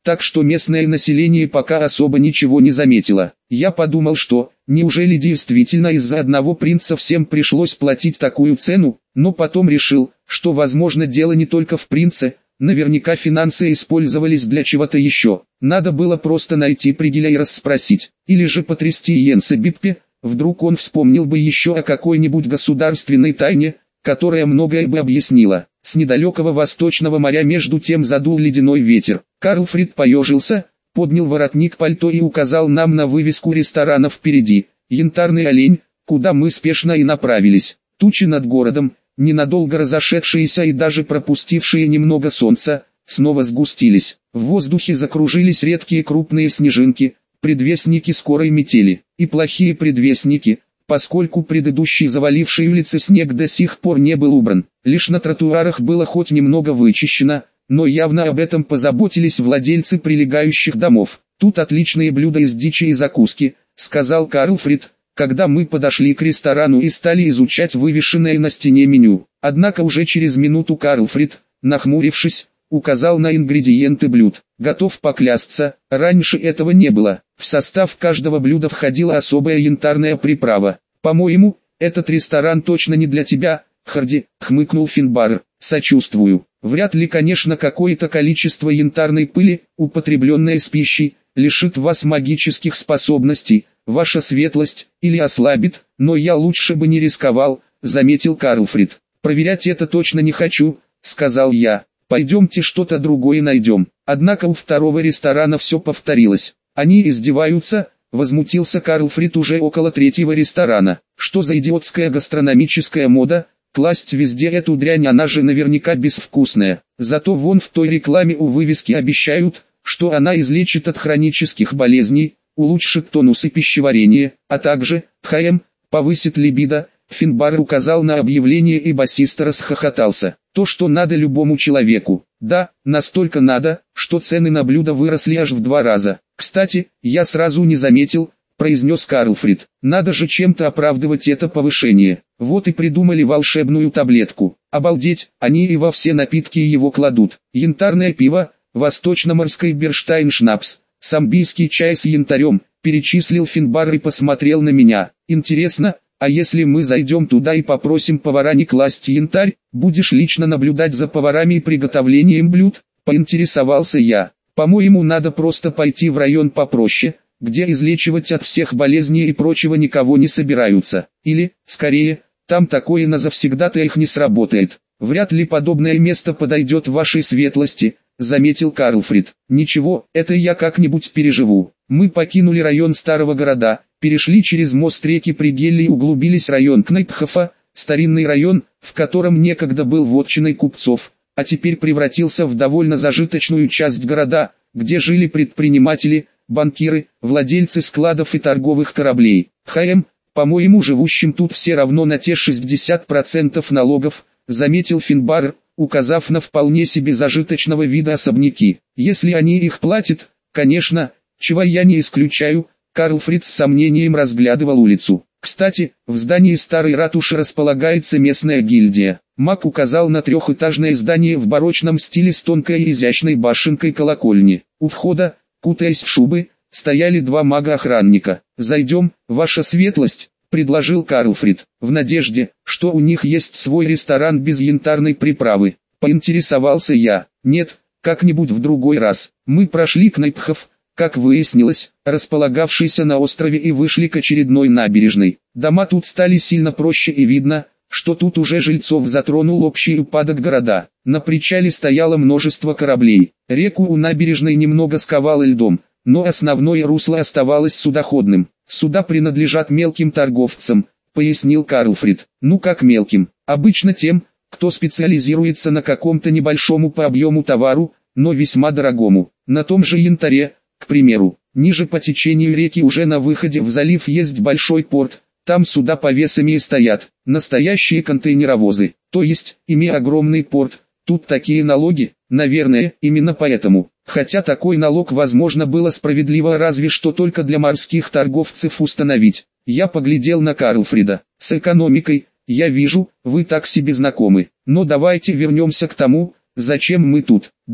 так что местное население пока особо ничего не заметило. Я подумал, что, неужели действительно из-за одного принца всем пришлось платить такую цену, но потом решил, что возможно дело не только в принце, наверняка финансы использовались для чего-то еще. Надо было просто найти Пригеля и расспросить, или же потрясти Йенса Биппе, вдруг он вспомнил бы еще о какой-нибудь государственной тайне, которая многое бы объяснила. С недалекого Восточного моря между тем задул ледяной ветер. Карлфрид поежился, поднял воротник пальто и указал нам на вывеску ресторана впереди. «Янтарный олень», куда мы спешно и направились. Тучи над городом, ненадолго разошедшиеся и даже пропустившие немного солнца, снова сгустились. В воздухе закружились редкие крупные снежинки, предвестники скорой метели. И плохие предвестники, поскольку предыдущий заваливший улицы снег до сих пор не был убран. Лишь на тротуарах было хоть немного вычищено, но явно об этом позаботились владельцы прилегающих домов. «Тут отличные блюда из дичи и закуски», — сказал Карлфрид, когда мы подошли к ресторану и стали изучать вывешенное на стене меню. Однако уже через минуту Карлфрид, нахмурившись, указал на ингредиенты блюд. Готов поклясться, раньше этого не было. В состав каждого блюда входила особая янтарная приправа. «По-моему, этот ресторан точно не для тебя, Харди», — хмыкнул Финбар. «Сочувствую. Вряд ли, конечно, какое-то количество янтарной пыли, употребленное с пищей, лишит вас магических способностей, ваша светлость, или ослабит, но я лучше бы не рисковал», — заметил Карлфрид. «Проверять это точно не хочу», — сказал я. «Пойдемте что-то другое найдем». Однако у второго ресторана все повторилось. «Они издеваются», — возмутился Карлфрид уже около третьего ресторана. «Что за идиотская гастрономическая мода? Класть везде эту дрянь, она же наверняка безвкусная. Зато вон в той рекламе у вывески обещают, что она излечит от хронических болезней, улучшит тонус и пищеварение, а также, повысит либидо». Финбар указал на объявление и басиста расхохотался. «То, что надо любому человеку. Да, настолько надо, что цены на блюда выросли аж в 2 раза. Кстати, я сразу не заметил», — произнес Карлфрид. «Надо же чем-то оправдывать это повышение. Вот и придумали волшебную таблетку. Обалдеть, они и во все напитки его кладут. Янтарное пиво, восточно-морской берштайн-шнапс, самбийский чай с янтарем», — перечислил Финбар и посмотрел на меня. «Интересно, а если мы зайдем туда и попросим повара не класть янтарь, будешь лично наблюдать за поварами и приготовлением блюд?» — поинтересовался я. «По-моему, надо просто пойти в район попроще, где излечивать от всех болезней и прочего никого не собираются. Или, скорее, там такое на завсегдатаях не сработает. Вряд ли подобное место подойдет вашей светлости», — заметил Карлфрид. «Ничего, это я как-нибудь переживу». Мы покинули район старого города, перешли через мост реки Пригелли и углубились в район Кнайпхофа, старинный район, в котором некогда был вотчиной купцов, а теперь превратился в довольно зажиточную часть города, где жили предприниматели, банкиры, владельцы складов и торговых кораблей. По-моему, живущим тут все равно на те 60% налогов, заметил Финбар, указав на вполне себе зажиточного вида особняки. «Если они их платят, конечно, чего я не исключаю». Карлфрид с сомнением разглядывал улицу. «Кстати, в здании старой ратуши располагается местная гильдия». Маг указал на 3-этажное здание в барочном стиле с тонкой и изящной башенкой колокольни. У входа, кутаясь в шубы, стояли 2 мага-охранника. «Зайдем, ваша светлость», — предложил Карлфрид, в надежде, что у них есть свой ресторан без янтарной приправы. Поинтересовался я. «Нет, как-нибудь в другой раз». Мы прошли Кнайпхоф, как выяснилось, располагавшийся на острове, и вышли к очередной набережной. Дома тут стали сильно проще, и видно, что тут уже жильцов затронул общий упадок города. На причале стояло множество кораблей. Реку у набережной немного сковало льдом, но основное русло оставалось судоходным. «Суда принадлежат мелким торговцам», — пояснил Карлфрид. «Ну как мелким? Обычно тем, кто специализируется на каком-то небольшому по объему товару, но весьма дорогому. На том же янтаре, к примеру, ниже по течению реки уже на выходе в залив есть большой порт, там суда повесами и стоят, настоящие контейнеровозы, то есть, имея огромный порт, тут такие налоги, наверное, именно поэтому. Хотя такой налог возможно было справедливо разве что только для морских торговцев установить». Я поглядел на Карлфрида. «С экономикой, я вижу, вы так себе знакомы, но давайте вернемся к тому, зачем мы тут». «Да,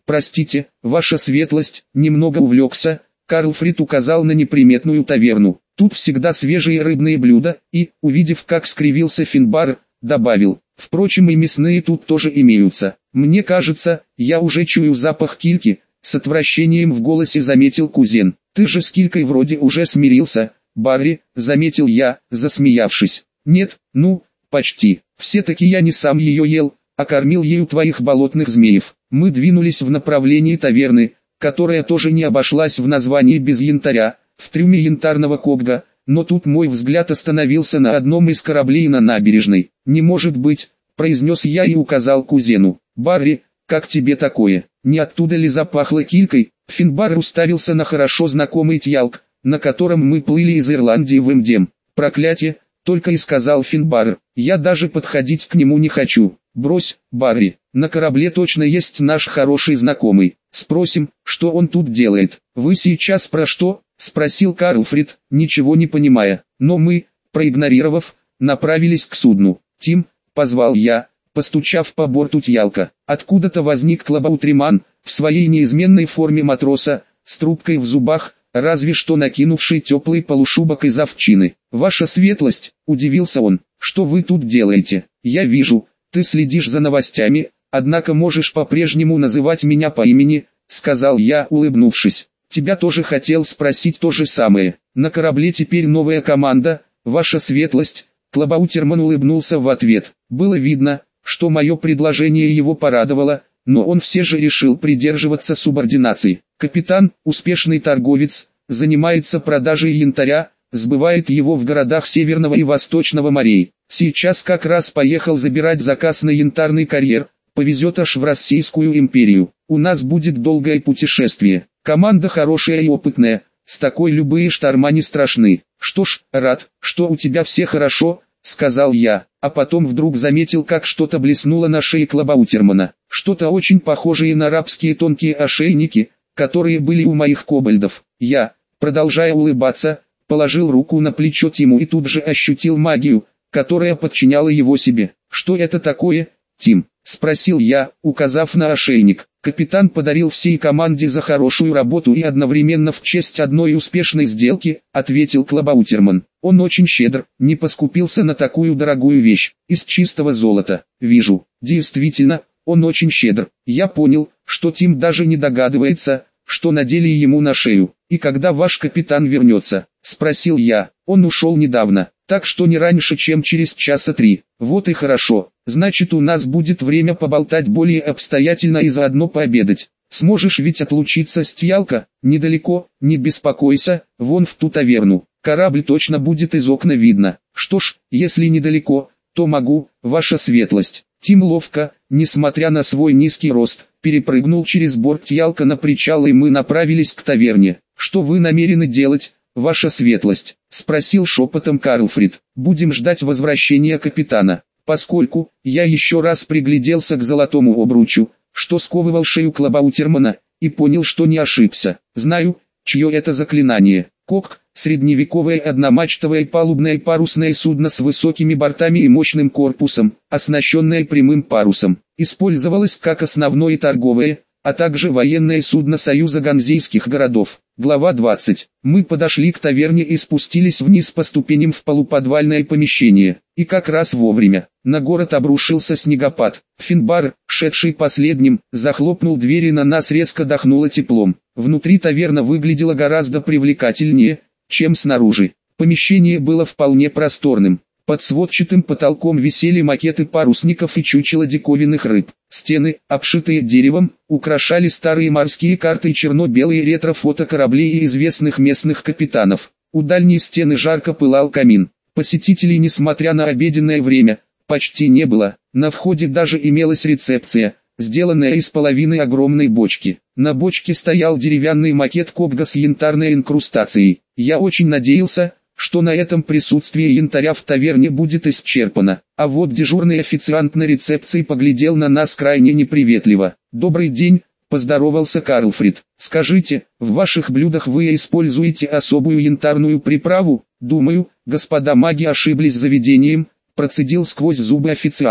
Простите, ваша светлость, немного увлекся. Карлфрид указал на неприметную таверну. Тут всегда свежие рыбные блюда, и, увидев, как скривился Финбар, добавил: впрочем, и мясные тут тоже имеются. Мне кажется, я уже чую запах кильки. С отвращением в голосе заметил кузен. Ты же с килькой вроде уже смирился, Барри, заметил я, засмеявшись. Нет, ну, почти. Все-таки я не сам ее ел, а кормил ею твоих болотных змеев. Мы двинулись в направлении таверны, которая тоже не обошлась в названии без янтаря, в трюме янтарного кобга, но тут мой взгляд остановился на одном из кораблей на набережной. «Не может быть», — произнес я и указал кузену. «Барри, как тебе такое? Не оттуда ли запахло килькой?» Финбар уставился на хорошо знакомый тьялк, на котором мы плыли из Ирландии в Эмдем. «Проклятие!» — только и сказал Финбар. «Я даже подходить к нему не хочу». «Брось, Барри, на корабле точно есть наш хороший знакомый. Спросим, что он тут делает». «Вы сейчас про что?» — спросил Карлфрид, ничего не понимая. Но мы, проигнорировав, направились к судну. «Тим», — позвал я, постучав по борту тьялка. Откуда-то возник Клабаутриман, в своей неизменной форме матроса, с трубкой в зубах, разве что накинувший теплый полушубок из овчины. «Ваша светлость», — удивился он, — «что вы тут делаете? Я вижу, ты следишь за новостями, однако можешь по-прежнему называть меня по имени», — сказал я, улыбнувшись. «Тебя тоже хотел спросить то же самое. На корабле теперь новая команда, ваша светлость». Клабаутерман улыбнулся в ответ. Было видно, что мое предложение его порадовало, но он все же решил придерживаться субординации. Капитан, успешный торговец, занимается продажей янтаря, сбывает его в городах Северного и Восточного морей. Сейчас как раз поехал забирать заказ на янтарный карьер, повезет аж в Российскую империю. У нас будет долгое путешествие. Команда хорошая и опытная, с такой любые шторма не страшны. Что ж, рад, что у тебя все хорошо, сказал я, а потом вдруг заметил, как что-то блеснуло на шее Клабаутермана. Что-то очень похожее на рабские тонкие ошейники, которые были у моих кобальдов. Я, продолжая улыбаться, положил руку на плечо Тиму и тут же ощутил магию, которая подчиняла его себе. «Что это такое, Тим?» — спросил я, указав на ошейник. «Капитан подарил всей команде за хорошую работу и одновременно в честь одной успешной сделки», — ответил Клабаутерман. «Он очень щедр, не поскупился на такую дорогую вещь, из чистого золота. Вижу, действительно, он очень щедр. Я понял, что Тим даже не догадывается, что надели ему на шею. И когда ваш капитан вернется?» — спросил я. «Он ушел недавно, так что не раньше, чем через часа 3. Вот и хорошо. Значит, у нас будет время поболтать более обстоятельно и заодно пообедать. Сможешь ведь отлучиться с тьялка? Недалеко, не беспокойся, вон в ту таверну. Корабль точно будет из окна видно. Что ж, если недалеко, то могу, ваша светлость». Тим ловко, несмотря на свой низкий рост, перепрыгнул через борт тьялка на причал, и мы направились к таверне. «Что вы намерены делать, ваша светлость?» — спросил шепотом Карлфрид. «Будем ждать возвращения капитана». Поскольку я еще раз пригляделся к золотому обручу, что сковывал шею Клабаутермана, и понял, что не ошибся. Знаю, чье это заклинание. Кок — средневековое одномачтовое палубное парусное судно с высокими бортами и мощным корпусом, оснащенное прямым парусом. Использовалось как основное торговое, а также военное судно Союза ганзейских городов. Глава 20. Мы подошли к таверне и спустились вниз по ступеням в полуподвальное помещение. И как раз вовремя. На город обрушился снегопад. Финбар, шедший последним, захлопнул дверь, и на нас резко дохнуло теплом. Внутри таверна выглядела гораздо привлекательнее, чем снаружи. Помещение было вполне просторным. Под сводчатым потолком висели макеты парусников и чучела диковинных рыб. Стены, обшитые деревом, украшали старые морские карты и черно-белые ретро-фото кораблей и известных местных капитанов. У дальней стены жарко пылал камин. Посетителей, несмотря на обеденное время, почти не было. На входе даже имелась рецепция, сделанная из половины огромной бочки. На бочке стоял деревянный макет кобга с янтарной инкрустацией. Я очень надеялся, что на этом присутствие янтаря в таверне будет исчерпано. А вот дежурный официант на рецепции поглядел на нас крайне неприветливо. «Добрый день», — поздоровался Карлфрид. «Скажите, в ваших блюдах вы используете особую янтарную приправу?» «Думаю, господа маги ошиблись заведением», — процедил сквозь зубы официант.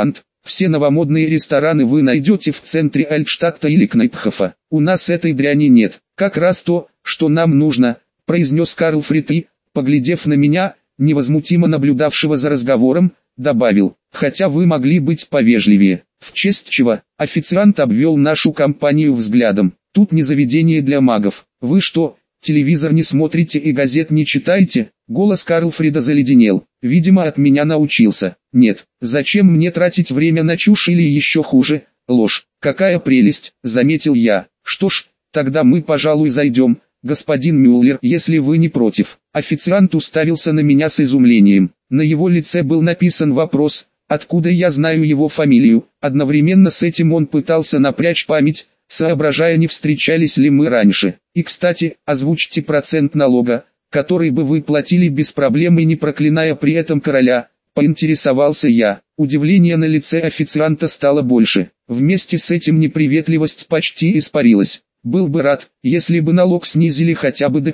Все новомодные рестораны вы найдете в центре Альтштадта или Кнайпхофа. У нас этой дряни нет. Как раз то, что нам нужно, произнес Карлфрид и, поглядев на меня, невозмутимо наблюдавшего за разговором, добавил: хотя вы могли быть повежливее. В честь чего? Официант обвел нашу компанию взглядом. Тут не заведение для магов. Вы что, телевизор не смотрите и газет не читаете? Голос Карлфрида заледенел. Видимо, от меня научился. Нет, зачем мне тратить время на чушь или еще хуже, ложь? Какая прелесть, заметил я. Что ж, тогда мы, пожалуй, зайдем, господин Мюллер, если вы не против. Официант уставился на меня с изумлением. На его лице был написан вопрос, откуда я знаю его фамилию. Одновременно с этим он пытался напрячь память, соображая, не встречались ли мы раньше. И, кстати, озвучьте процент налога, который бы вы платили без проблем и не проклиная при этом короля, поинтересовался я. Удивление на лице официанта стало больше. Вместе с этим неприветливость почти испарилась. Был бы рад, если бы налог снизили хотя бы до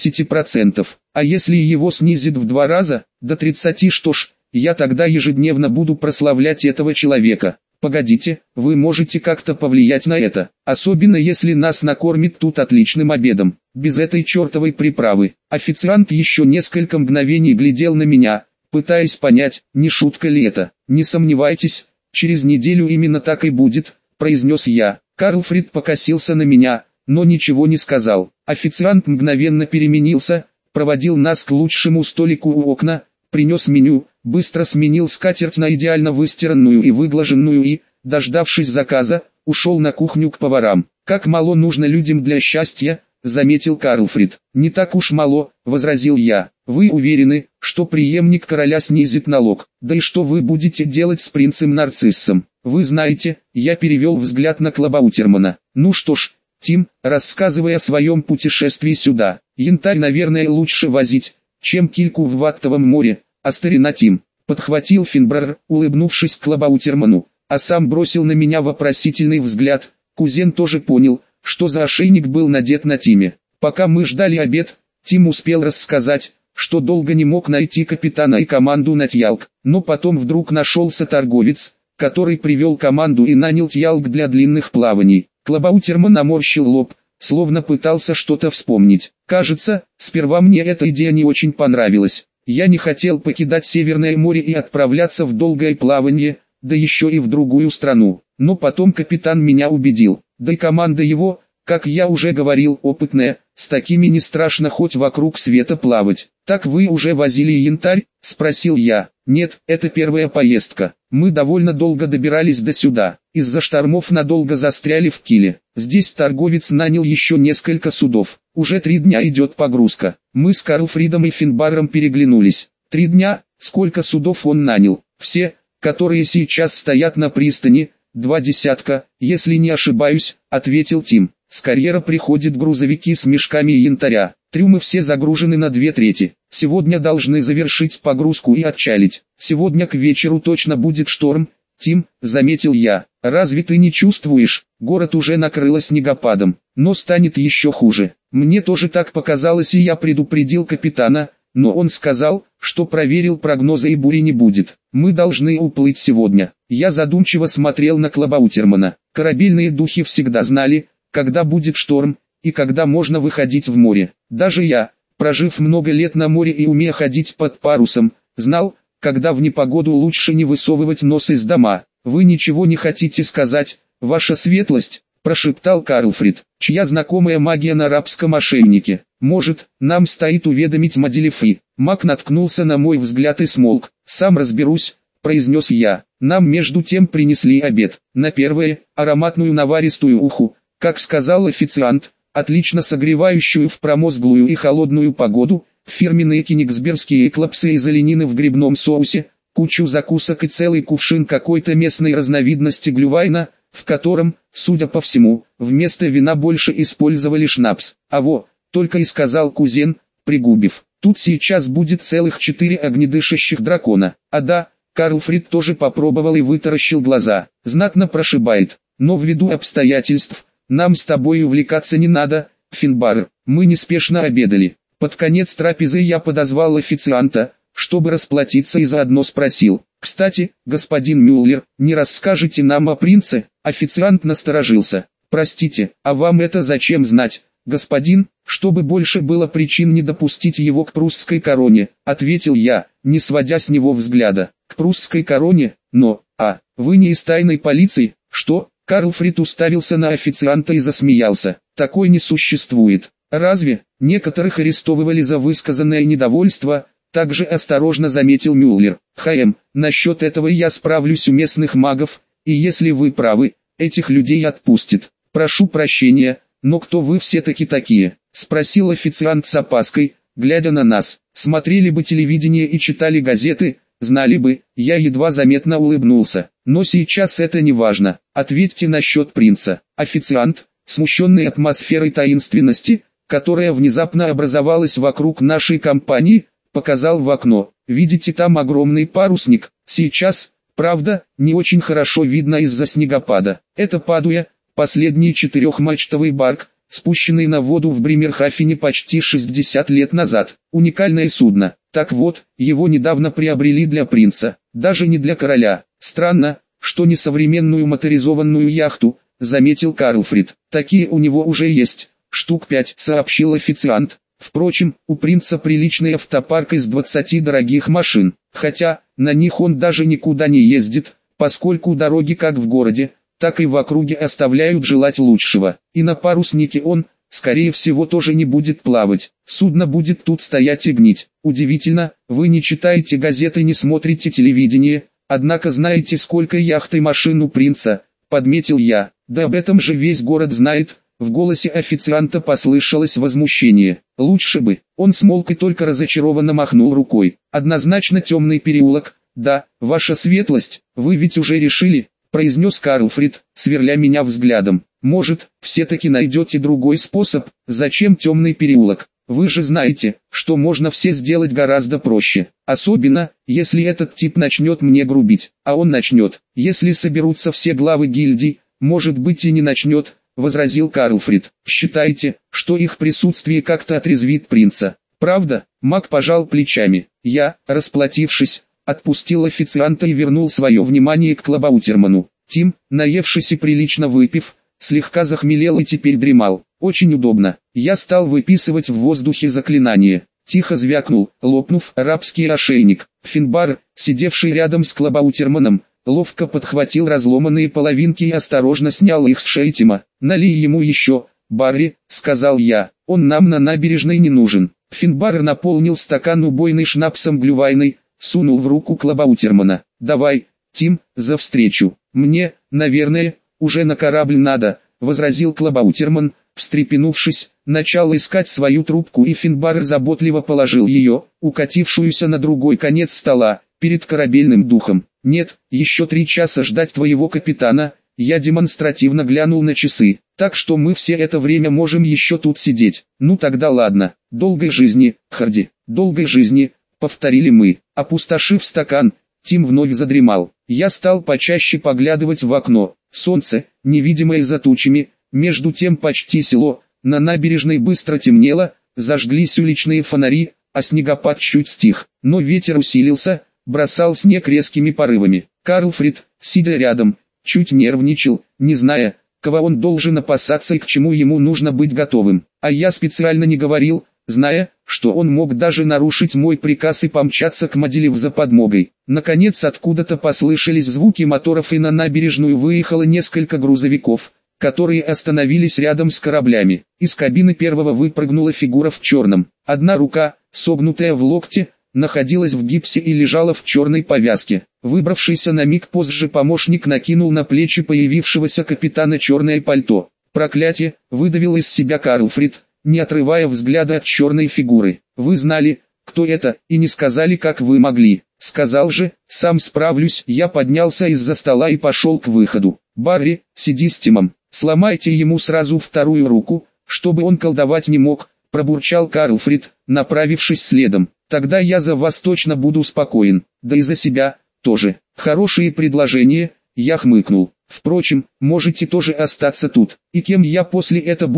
50%, а если его снизят в 2 раза, до 30%, что ж, я тогда ежедневно буду прославлять этого человека. Погодите, вы можете как-то повлиять на это, особенно если нас накормит тут отличным обедом, без этой чертовой приправы. Официант еще несколько мгновений глядел на меня, пытаясь понять, не шутка ли это. Не сомневайтесь, через неделю именно так и будет, произнес я. Карлфрид покосился на меня, но ничего не сказал. Официант мгновенно переменился, проводил нас к лучшему столику у окна, принес меню, быстро сменил скатерть на идеально выстиранную и выглаженную и, дождавшись заказа, ушел на кухню к поварам. «Как мало нужно людям для счастья», — заметил Карлфрид. «Не так уж мало», — возразил я. «Вы уверены, что преемник короля снизит налог? Да и что вы будете делать с принцем Нарциссом? Вы знаете», — я перевел взгляд на Клабаутермана. «Ну что ж, Тим, рассказывай о своем путешествии сюда. Янтарь, наверное, лучше возить, чем кильку в Ваттовом море, а старина Тим», — подхватил Финбрар, улыбнувшись Клабаутерману, а сам бросил на меня вопросительный взгляд. Кузен тоже понял, что за ошейник был надет на Тиме. Пока мы ждали обед, Тим успел рассказать, что долго не мог найти капитана и команду на Тьялк, но потом вдруг нашелся торговец, который привел команду и нанял Тьялк для длинных плаваний. Клабаутерман наморщил лоб, словно пытался что-то вспомнить. Кажется, сперва мне эта идея не очень понравилась. Я не хотел покидать Северное море и отправляться в долгое плавание, да еще и в другую страну. Но потом капитан меня убедил, да и команда его, как я уже говорил, опытная, с такими не страшно хоть вокруг света плавать. «Так вы уже возили янтарь?» – спросил я. «Нет, это первая поездка. Мы довольно долго добирались до сюда. Из-за штормов надолго застряли в Киле. Здесь торговец нанял еще несколько судов. Уже 3 дня идет погрузка». Мы с Карлфридом и Финбаром переглянулись. 3 дня? Сколько судов он нанял? Все, которые сейчас стоят на пристани, 2 десятка, если не ошибаюсь, ответил Тим. С карьера приходят грузовики с мешками янтаря. Трюмы все загружены на 2/3. Сегодня должны завершить погрузку и отчалить. Сегодня к вечеру точно будет шторм, Тим, заметил я. Разве ты не чувствуешь? Город уже накрыло снегопадом, но станет еще хуже. Мне тоже так показалось, и я предупредил капитана, но он сказал, что проверил прогнозы и бури не будет. Мы должны уплыть сегодня. Я задумчиво смотрел на Клабаутермана. Корабельные духи всегда знали, когда будет шторм, и когда можно выходить в море. Даже я, прожив много лет на море и умея ходить под парусом, знал, когда в непогоду лучше не высовывать нос из дома. «Вы ничего не хотите сказать, ваша светлость?» – прошептал Карлфрид. «Чья знакомая магия на рабском ошейнике? Может, нам стоит уведомить Маделефи?» Маг наткнулся на мой взгляд и смолк. «Сам разберусь», – произнес я. Нам между тем принесли обед. На первое, ароматную наваристую уху, как сказал официант, отлично согревающую в промозглую и холодную погоду, фирменные кенигсбергские клопсы из оленины в грибном соусе, кучу закусок и целый кувшин какой-то местной разновидности глювайна, в котором, судя по всему, вместо вина больше использовали шнапс. «А во, только и сказал кузен, пригубив, тут сейчас будет целых 4 огнедышащих дракона». «А да», Карлфрид тоже попробовал и вытаращил глаза. «Знатно прошибает, но ввиду обстоятельств, нам с тобой увлекаться не надо, Финбар». Мы неспешно обедали. Под конец трапезы я подозвал официанта, чтобы расплатиться, и заодно спросил: «Кстати, господин Мюллер, не расскажете нам о принце?» Официант насторожился. «Простите, а вам это зачем знать, господин?» «Чтобы больше было причин не допустить его к прусской короне», — ответил я, не сводя с него взгляда. «К прусской короне? Но, вы не из тайной полиции?» «Что?» Карлфрид уставился на официанта и засмеялся. «Такой не существует. Разве?» «Некоторых арестовывали за высказанное недовольство», — также осторожно заметил Мюллер. Насчет этого я справлюсь у местных магов, и если вы правы, этих людей отпустят. Прошу прощения, но кто вы все-таки такие?» — спросил официант с опаской, глядя на нас. «Смотрели бы телевидение и читали газеты, знали бы». Я едва заметно улыбнулся. «Но сейчас это не важно. Ответьте насчет принца». Официант, смущенный атмосферой таинственности, которая внезапно образовалась вокруг нашей компании, показал в окно. «Видите там огромный парусник? Сейчас, правда, не очень хорошо видно из-за снегопада. Это Падуя, последний четырехмачтовый барк, спущенный на воду в Бремерхафене почти 60 лет назад. Уникальное судно. Так вот, его недавно приобрели для принца, даже не для короля. Странно, что не современную моторизованную яхту», — заметил Карлфрид. «Такие у него уже есть, штук 5», — сообщил официант. «Впрочем, у принца приличный автопарк из 20 дорогих машин, хотя, на них он даже никуда не ездит, поскольку дороги как в городе, так и в округе оставляют желать лучшего. И на паруснике он, скорее всего, тоже не будет плавать. Судно будет тут стоять и гнить. Удивительно, вы не читаете газеты, не смотрите телевидение, однако знаете, сколько яхт и машин у принца», — подметил я. «Да об этом же весь город знает». В голосе официанта послышалось возмущение. «Лучше бы». Он смолк и только разочарованно махнул рукой. «Однозначно темный переулок». «Да, ваша светлость, вы ведь уже решили», — произнес Карлфрид, сверля меня взглядом. «Может, все-таки найдете другой способ? Зачем темный переулок? Вы же знаете, что можно все сделать гораздо проще. Особенно, если этот тип начнет мне грубить. А он начнет. Если соберутся все главы гильдий, может быть, и не начнет», — возразил Карлфрид. «Считайте, что их присутствие как-то отрезвит принца. Правда?» Маг пожал плечами. Я, расплатившись, отпустил официанта и вернул свое внимание к Клабаутерману. Тим, наевшись и прилично выпив, слегка захмелел и теперь дремал. Очень удобно. Я стал выписывать в воздухе заклинание. Тихо звякнул, лопнув, рабский ошейник. Финбар, сидевший рядом с Клабаутерманом, ловко подхватил разломанные половинки и осторожно снял их с шеи Тима. «Налей ему еще, Барри», — сказал я, — «он нам на набережной не нужен». Финбар наполнил стакан убойной шнапсом Глювайной, сунул в руку Клабаутермана. «Давай, Тим, за встречу». «Мне, наверное, уже на корабль надо», — возразил Клабаутерман, встрепенувшись, начал искать свою трубку, и Финбар заботливо положил ее, укатившуюся на другой конец стола, перед корабельным духом. «Нет, еще 3 часа ждать твоего капитана», — я демонстративно глянул на часы, «так что мы все это время можем еще тут сидеть». «Ну тогда ладно, долгой жизни, Харди, долгой жизни», — повторили мы. Опустошив стакан, Тим вновь задремал. Я стал почаще поглядывать в окно. Солнце, невидимое за тучами, между тем почти село, на набережной быстро темнело, зажглись уличные фонари, а снегопад чуть стих, но ветер усилился, бросал снег резкими порывами. Карлфрид, сидя рядом, чуть нервничал, не зная, кого он должен опасаться и к чему ему нужно быть готовым. А я специально не говорил, зная, что он мог даже нарушить мой приказ и помчаться к Маделев за подмогой. Наконец откуда-то послышались звуки моторов, и на набережную выехало несколько грузовиков, которые остановились рядом с кораблями. Из кабины первого выпрыгнула фигура в черном. Одна рука, согнутая в локте, находилась в гипсе и лежала в черной повязке. Выбравшийся на миг позже помощник накинул на плечи появившегося капитана черное пальто. «Проклятие!» — выдавил из себя Карлфрид, не отрывая взгляда от черной фигуры. «Вы знали, кто это, и не сказали, как вы могли». «Сказал же, сам справлюсь». Я поднялся из-за стола и пошел к выходу. «Барри, сиди с Тимом, сломайте ему сразу вторую руку, чтобы он колдовать не мог», — пробурчал Карлфрид, направившись следом. «Тогда я за вас точно буду спокоен, да и за себя тоже». «Хорошие предложения», — я хмыкнул. «Впрочем, можете тоже остаться тут. И кем я после это буду?»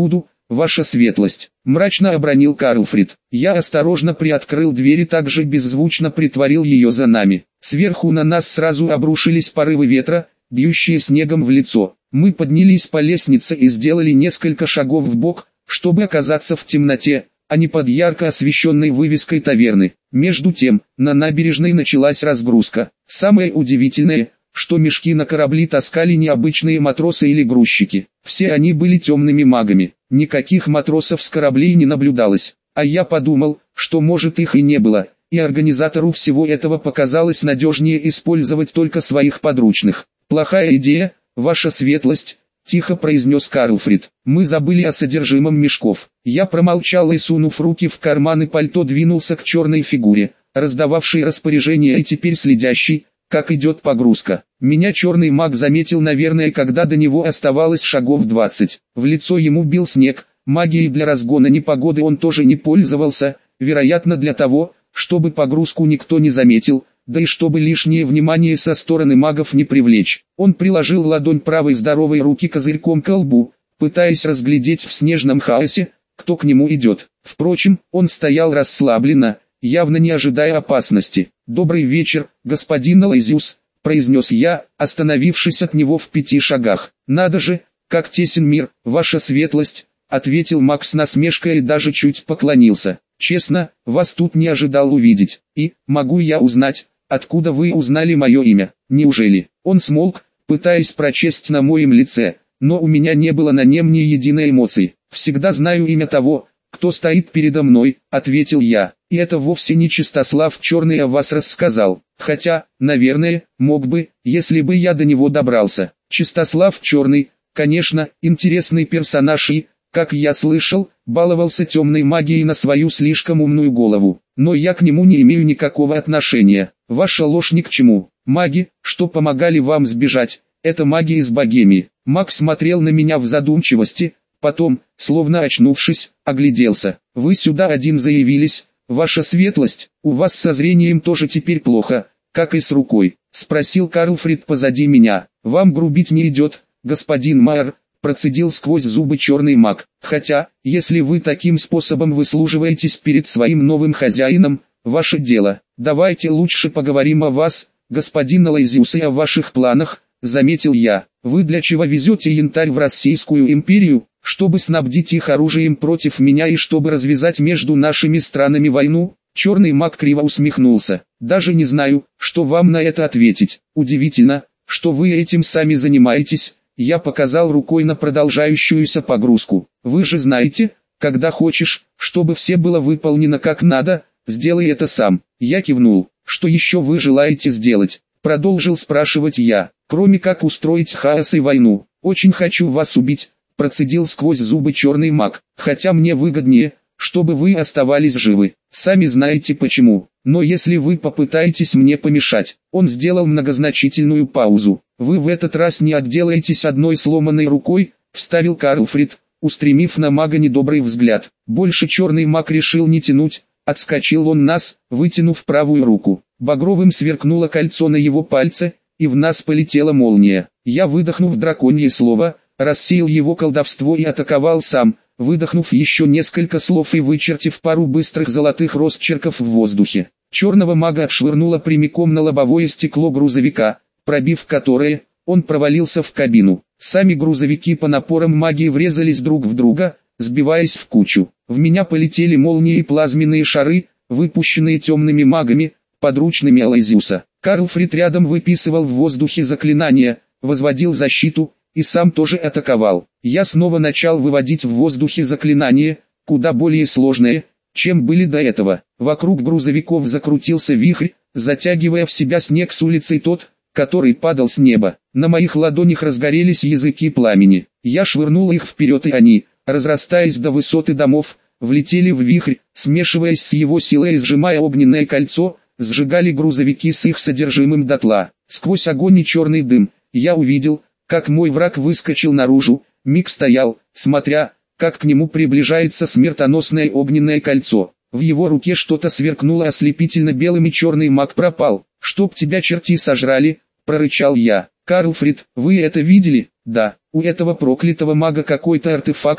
ваша светлость», — мрачно обронил Карлфрид. Я осторожно приоткрыл дверь и также беззвучно притворил ее за нами. Сверху на нас сразу обрушились порывы ветра, бьющие снегом в лицо. Мы поднялись по лестнице и сделали несколько шагов вбок, чтобы оказаться в темноте, а не под ярко освещенной вывеской таверны. Между тем, на набережной началась разгрузка. Самое удивительное, что мешки на корабли таскали не обычные матросы или грузчики. Все они были темными магами. Никаких матросов с кораблей не наблюдалось. А я подумал, что может их и не было, и организатору всего этого показалось надежнее использовать только своих подручных. «Плохая идея, ваша светлость», — тихо произнес Карлфрид. «Мы забыли о содержимом мешков». Я промолчал и, сунув руки в карманы пальто, двинулся к черной фигуре, раздававшей распоряжения и теперь следящей, как идет погрузка. Меня черный маг заметил, наверное, когда до него оставалось шагов 20. В лицо ему бил снег, магией для разгона непогоды он тоже не пользовался, вероятно для того, чтобы погрузку никто не заметил, да и чтобы лишнее внимание со стороны магов не привлечь. Он приложил ладонь правой здоровой руки козырьком к лбу, пытаясь разглядеть в снежном хаосе, кто к нему идет. Впрочем, он стоял расслабленно, явно не ожидая опасности. «Добрый вечер, господин Алайзиус», — произнес я, остановившись от него в 5 шагах. «Надо же, как тесен мир, ваша светлость», — ответил Макс с насмешкой и даже чуть поклонился. «Честно, вас тут не ожидал увидеть. И, могу я узнать, откуда вы узнали мое имя? Неужели?» Он смолк, пытаясь прочесть на моем лице, но у меня не было на нем ни единой эмоции. «Всегда знаю имя того, кто стоит передо мной», — ответил я. «И это вовсе не Чистослав Черный о вас рассказал. Хотя, наверное, мог бы, если бы я до него добрался. Чистослав Черный, конечно, интересный персонаж и, как я слышал, баловался темной магией на свою слишком умную голову. Но я к нему не имею никакого отношения. Ваша ложь ни к чему. Маги, что помогали вам сбежать, это маги из Богемии». Макс смотрел на меня в задумчивости, потом, словно очнувшись, огляделся. «Вы сюда один заявились, ваша светлость, у вас со зрением тоже теперь плохо, как и с рукой?» — спросил Карлфрид позади меня. «Вам грубить не идет, господин Майер», — процедил сквозь зубы черный маг. «Хотя, если вы таким способом выслуживаетесь перед своим новым хозяином, ваше дело. Давайте лучше поговорим о вас, господин Алайзиус, и о ваших планах», — заметил я. «Вы для чего везете янтарь в Российскую империю? Чтобы снабдить их оружием против меня и чтобы развязать между нашими странами войну?» Черный маг криво усмехнулся. «Даже не знаю, что вам на это ответить. Удивительно, что вы этим сами занимаетесь». Я показал рукой на продолжающуюся погрузку. «Вы же знаете, когда хочешь, чтобы все было выполнено как надо, сделай это сам». Я кивнул. «Что еще вы желаете сделать?» Продолжил спрашивать я. «Кроме как устроить хаос и войну. Очень хочу вас убить», — процедил сквозь зубы черный маг. «Хотя мне выгоднее, чтобы вы оставались живы. Сами знаете почему. Но если вы попытаетесь мне помешать». Он сделал многозначительную паузу. «Вы в этот раз не отделаетесь одной сломанной рукой», — вставил Карлфрид, устремив на мага недобрый взгляд. Больше черный маг решил не тянуть, отскочил он нас, вытянув правую руку. Багровым сверкнуло кольцо на его пальце, и в нас полетела молния. Я, выдохнув драконье слово, рассеял его колдовство и атаковал сам, выдохнув еще несколько слов и вычертив пару быстрых золотых росчерков в воздухе. Черного мага отшвырнуло прямиком на лобовое стекло грузовика, пробив которое, он провалился в кабину. Сами грузовики по напорам магии врезались друг в друга, сбиваясь в кучу. В меня полетели молнии и плазменные шары, выпущенные темными магами, подручными Алайзиуса. Карлфрид рядом выписывал в воздухе заклинания, возводил защиту, и сам тоже атаковал. Я снова начал выводить в воздухе заклинания, куда более сложные, чем были до этого. Вокруг грузовиков закрутился вихрь, затягивая в себя снег с улицы тот, который падал с неба. На моих ладонях разгорелись языки пламени. Я швырнул их вперед, и они, разрастаясь до высоты домов, влетели в вихрь, смешиваясь с его силой и сжимая огненное кольцо, сжигали грузовики с их содержимым дотла. Сквозь огонь и черный дым, я увидел, как мой враг выскочил наружу. Миг стоял, смотря, как к нему приближается смертоносное огненное кольцо. В его руке что-то сверкнуло ослепительно белым, и черный маг пропал. «Чтоб тебя черти сожрали», — прорычал я. «Карлфрид, вы это видели?» «Да, у этого проклятого мага какой-то артефакт,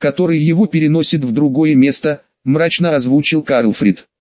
который его переносит в другое место, мрачно озвучил Карлфрид.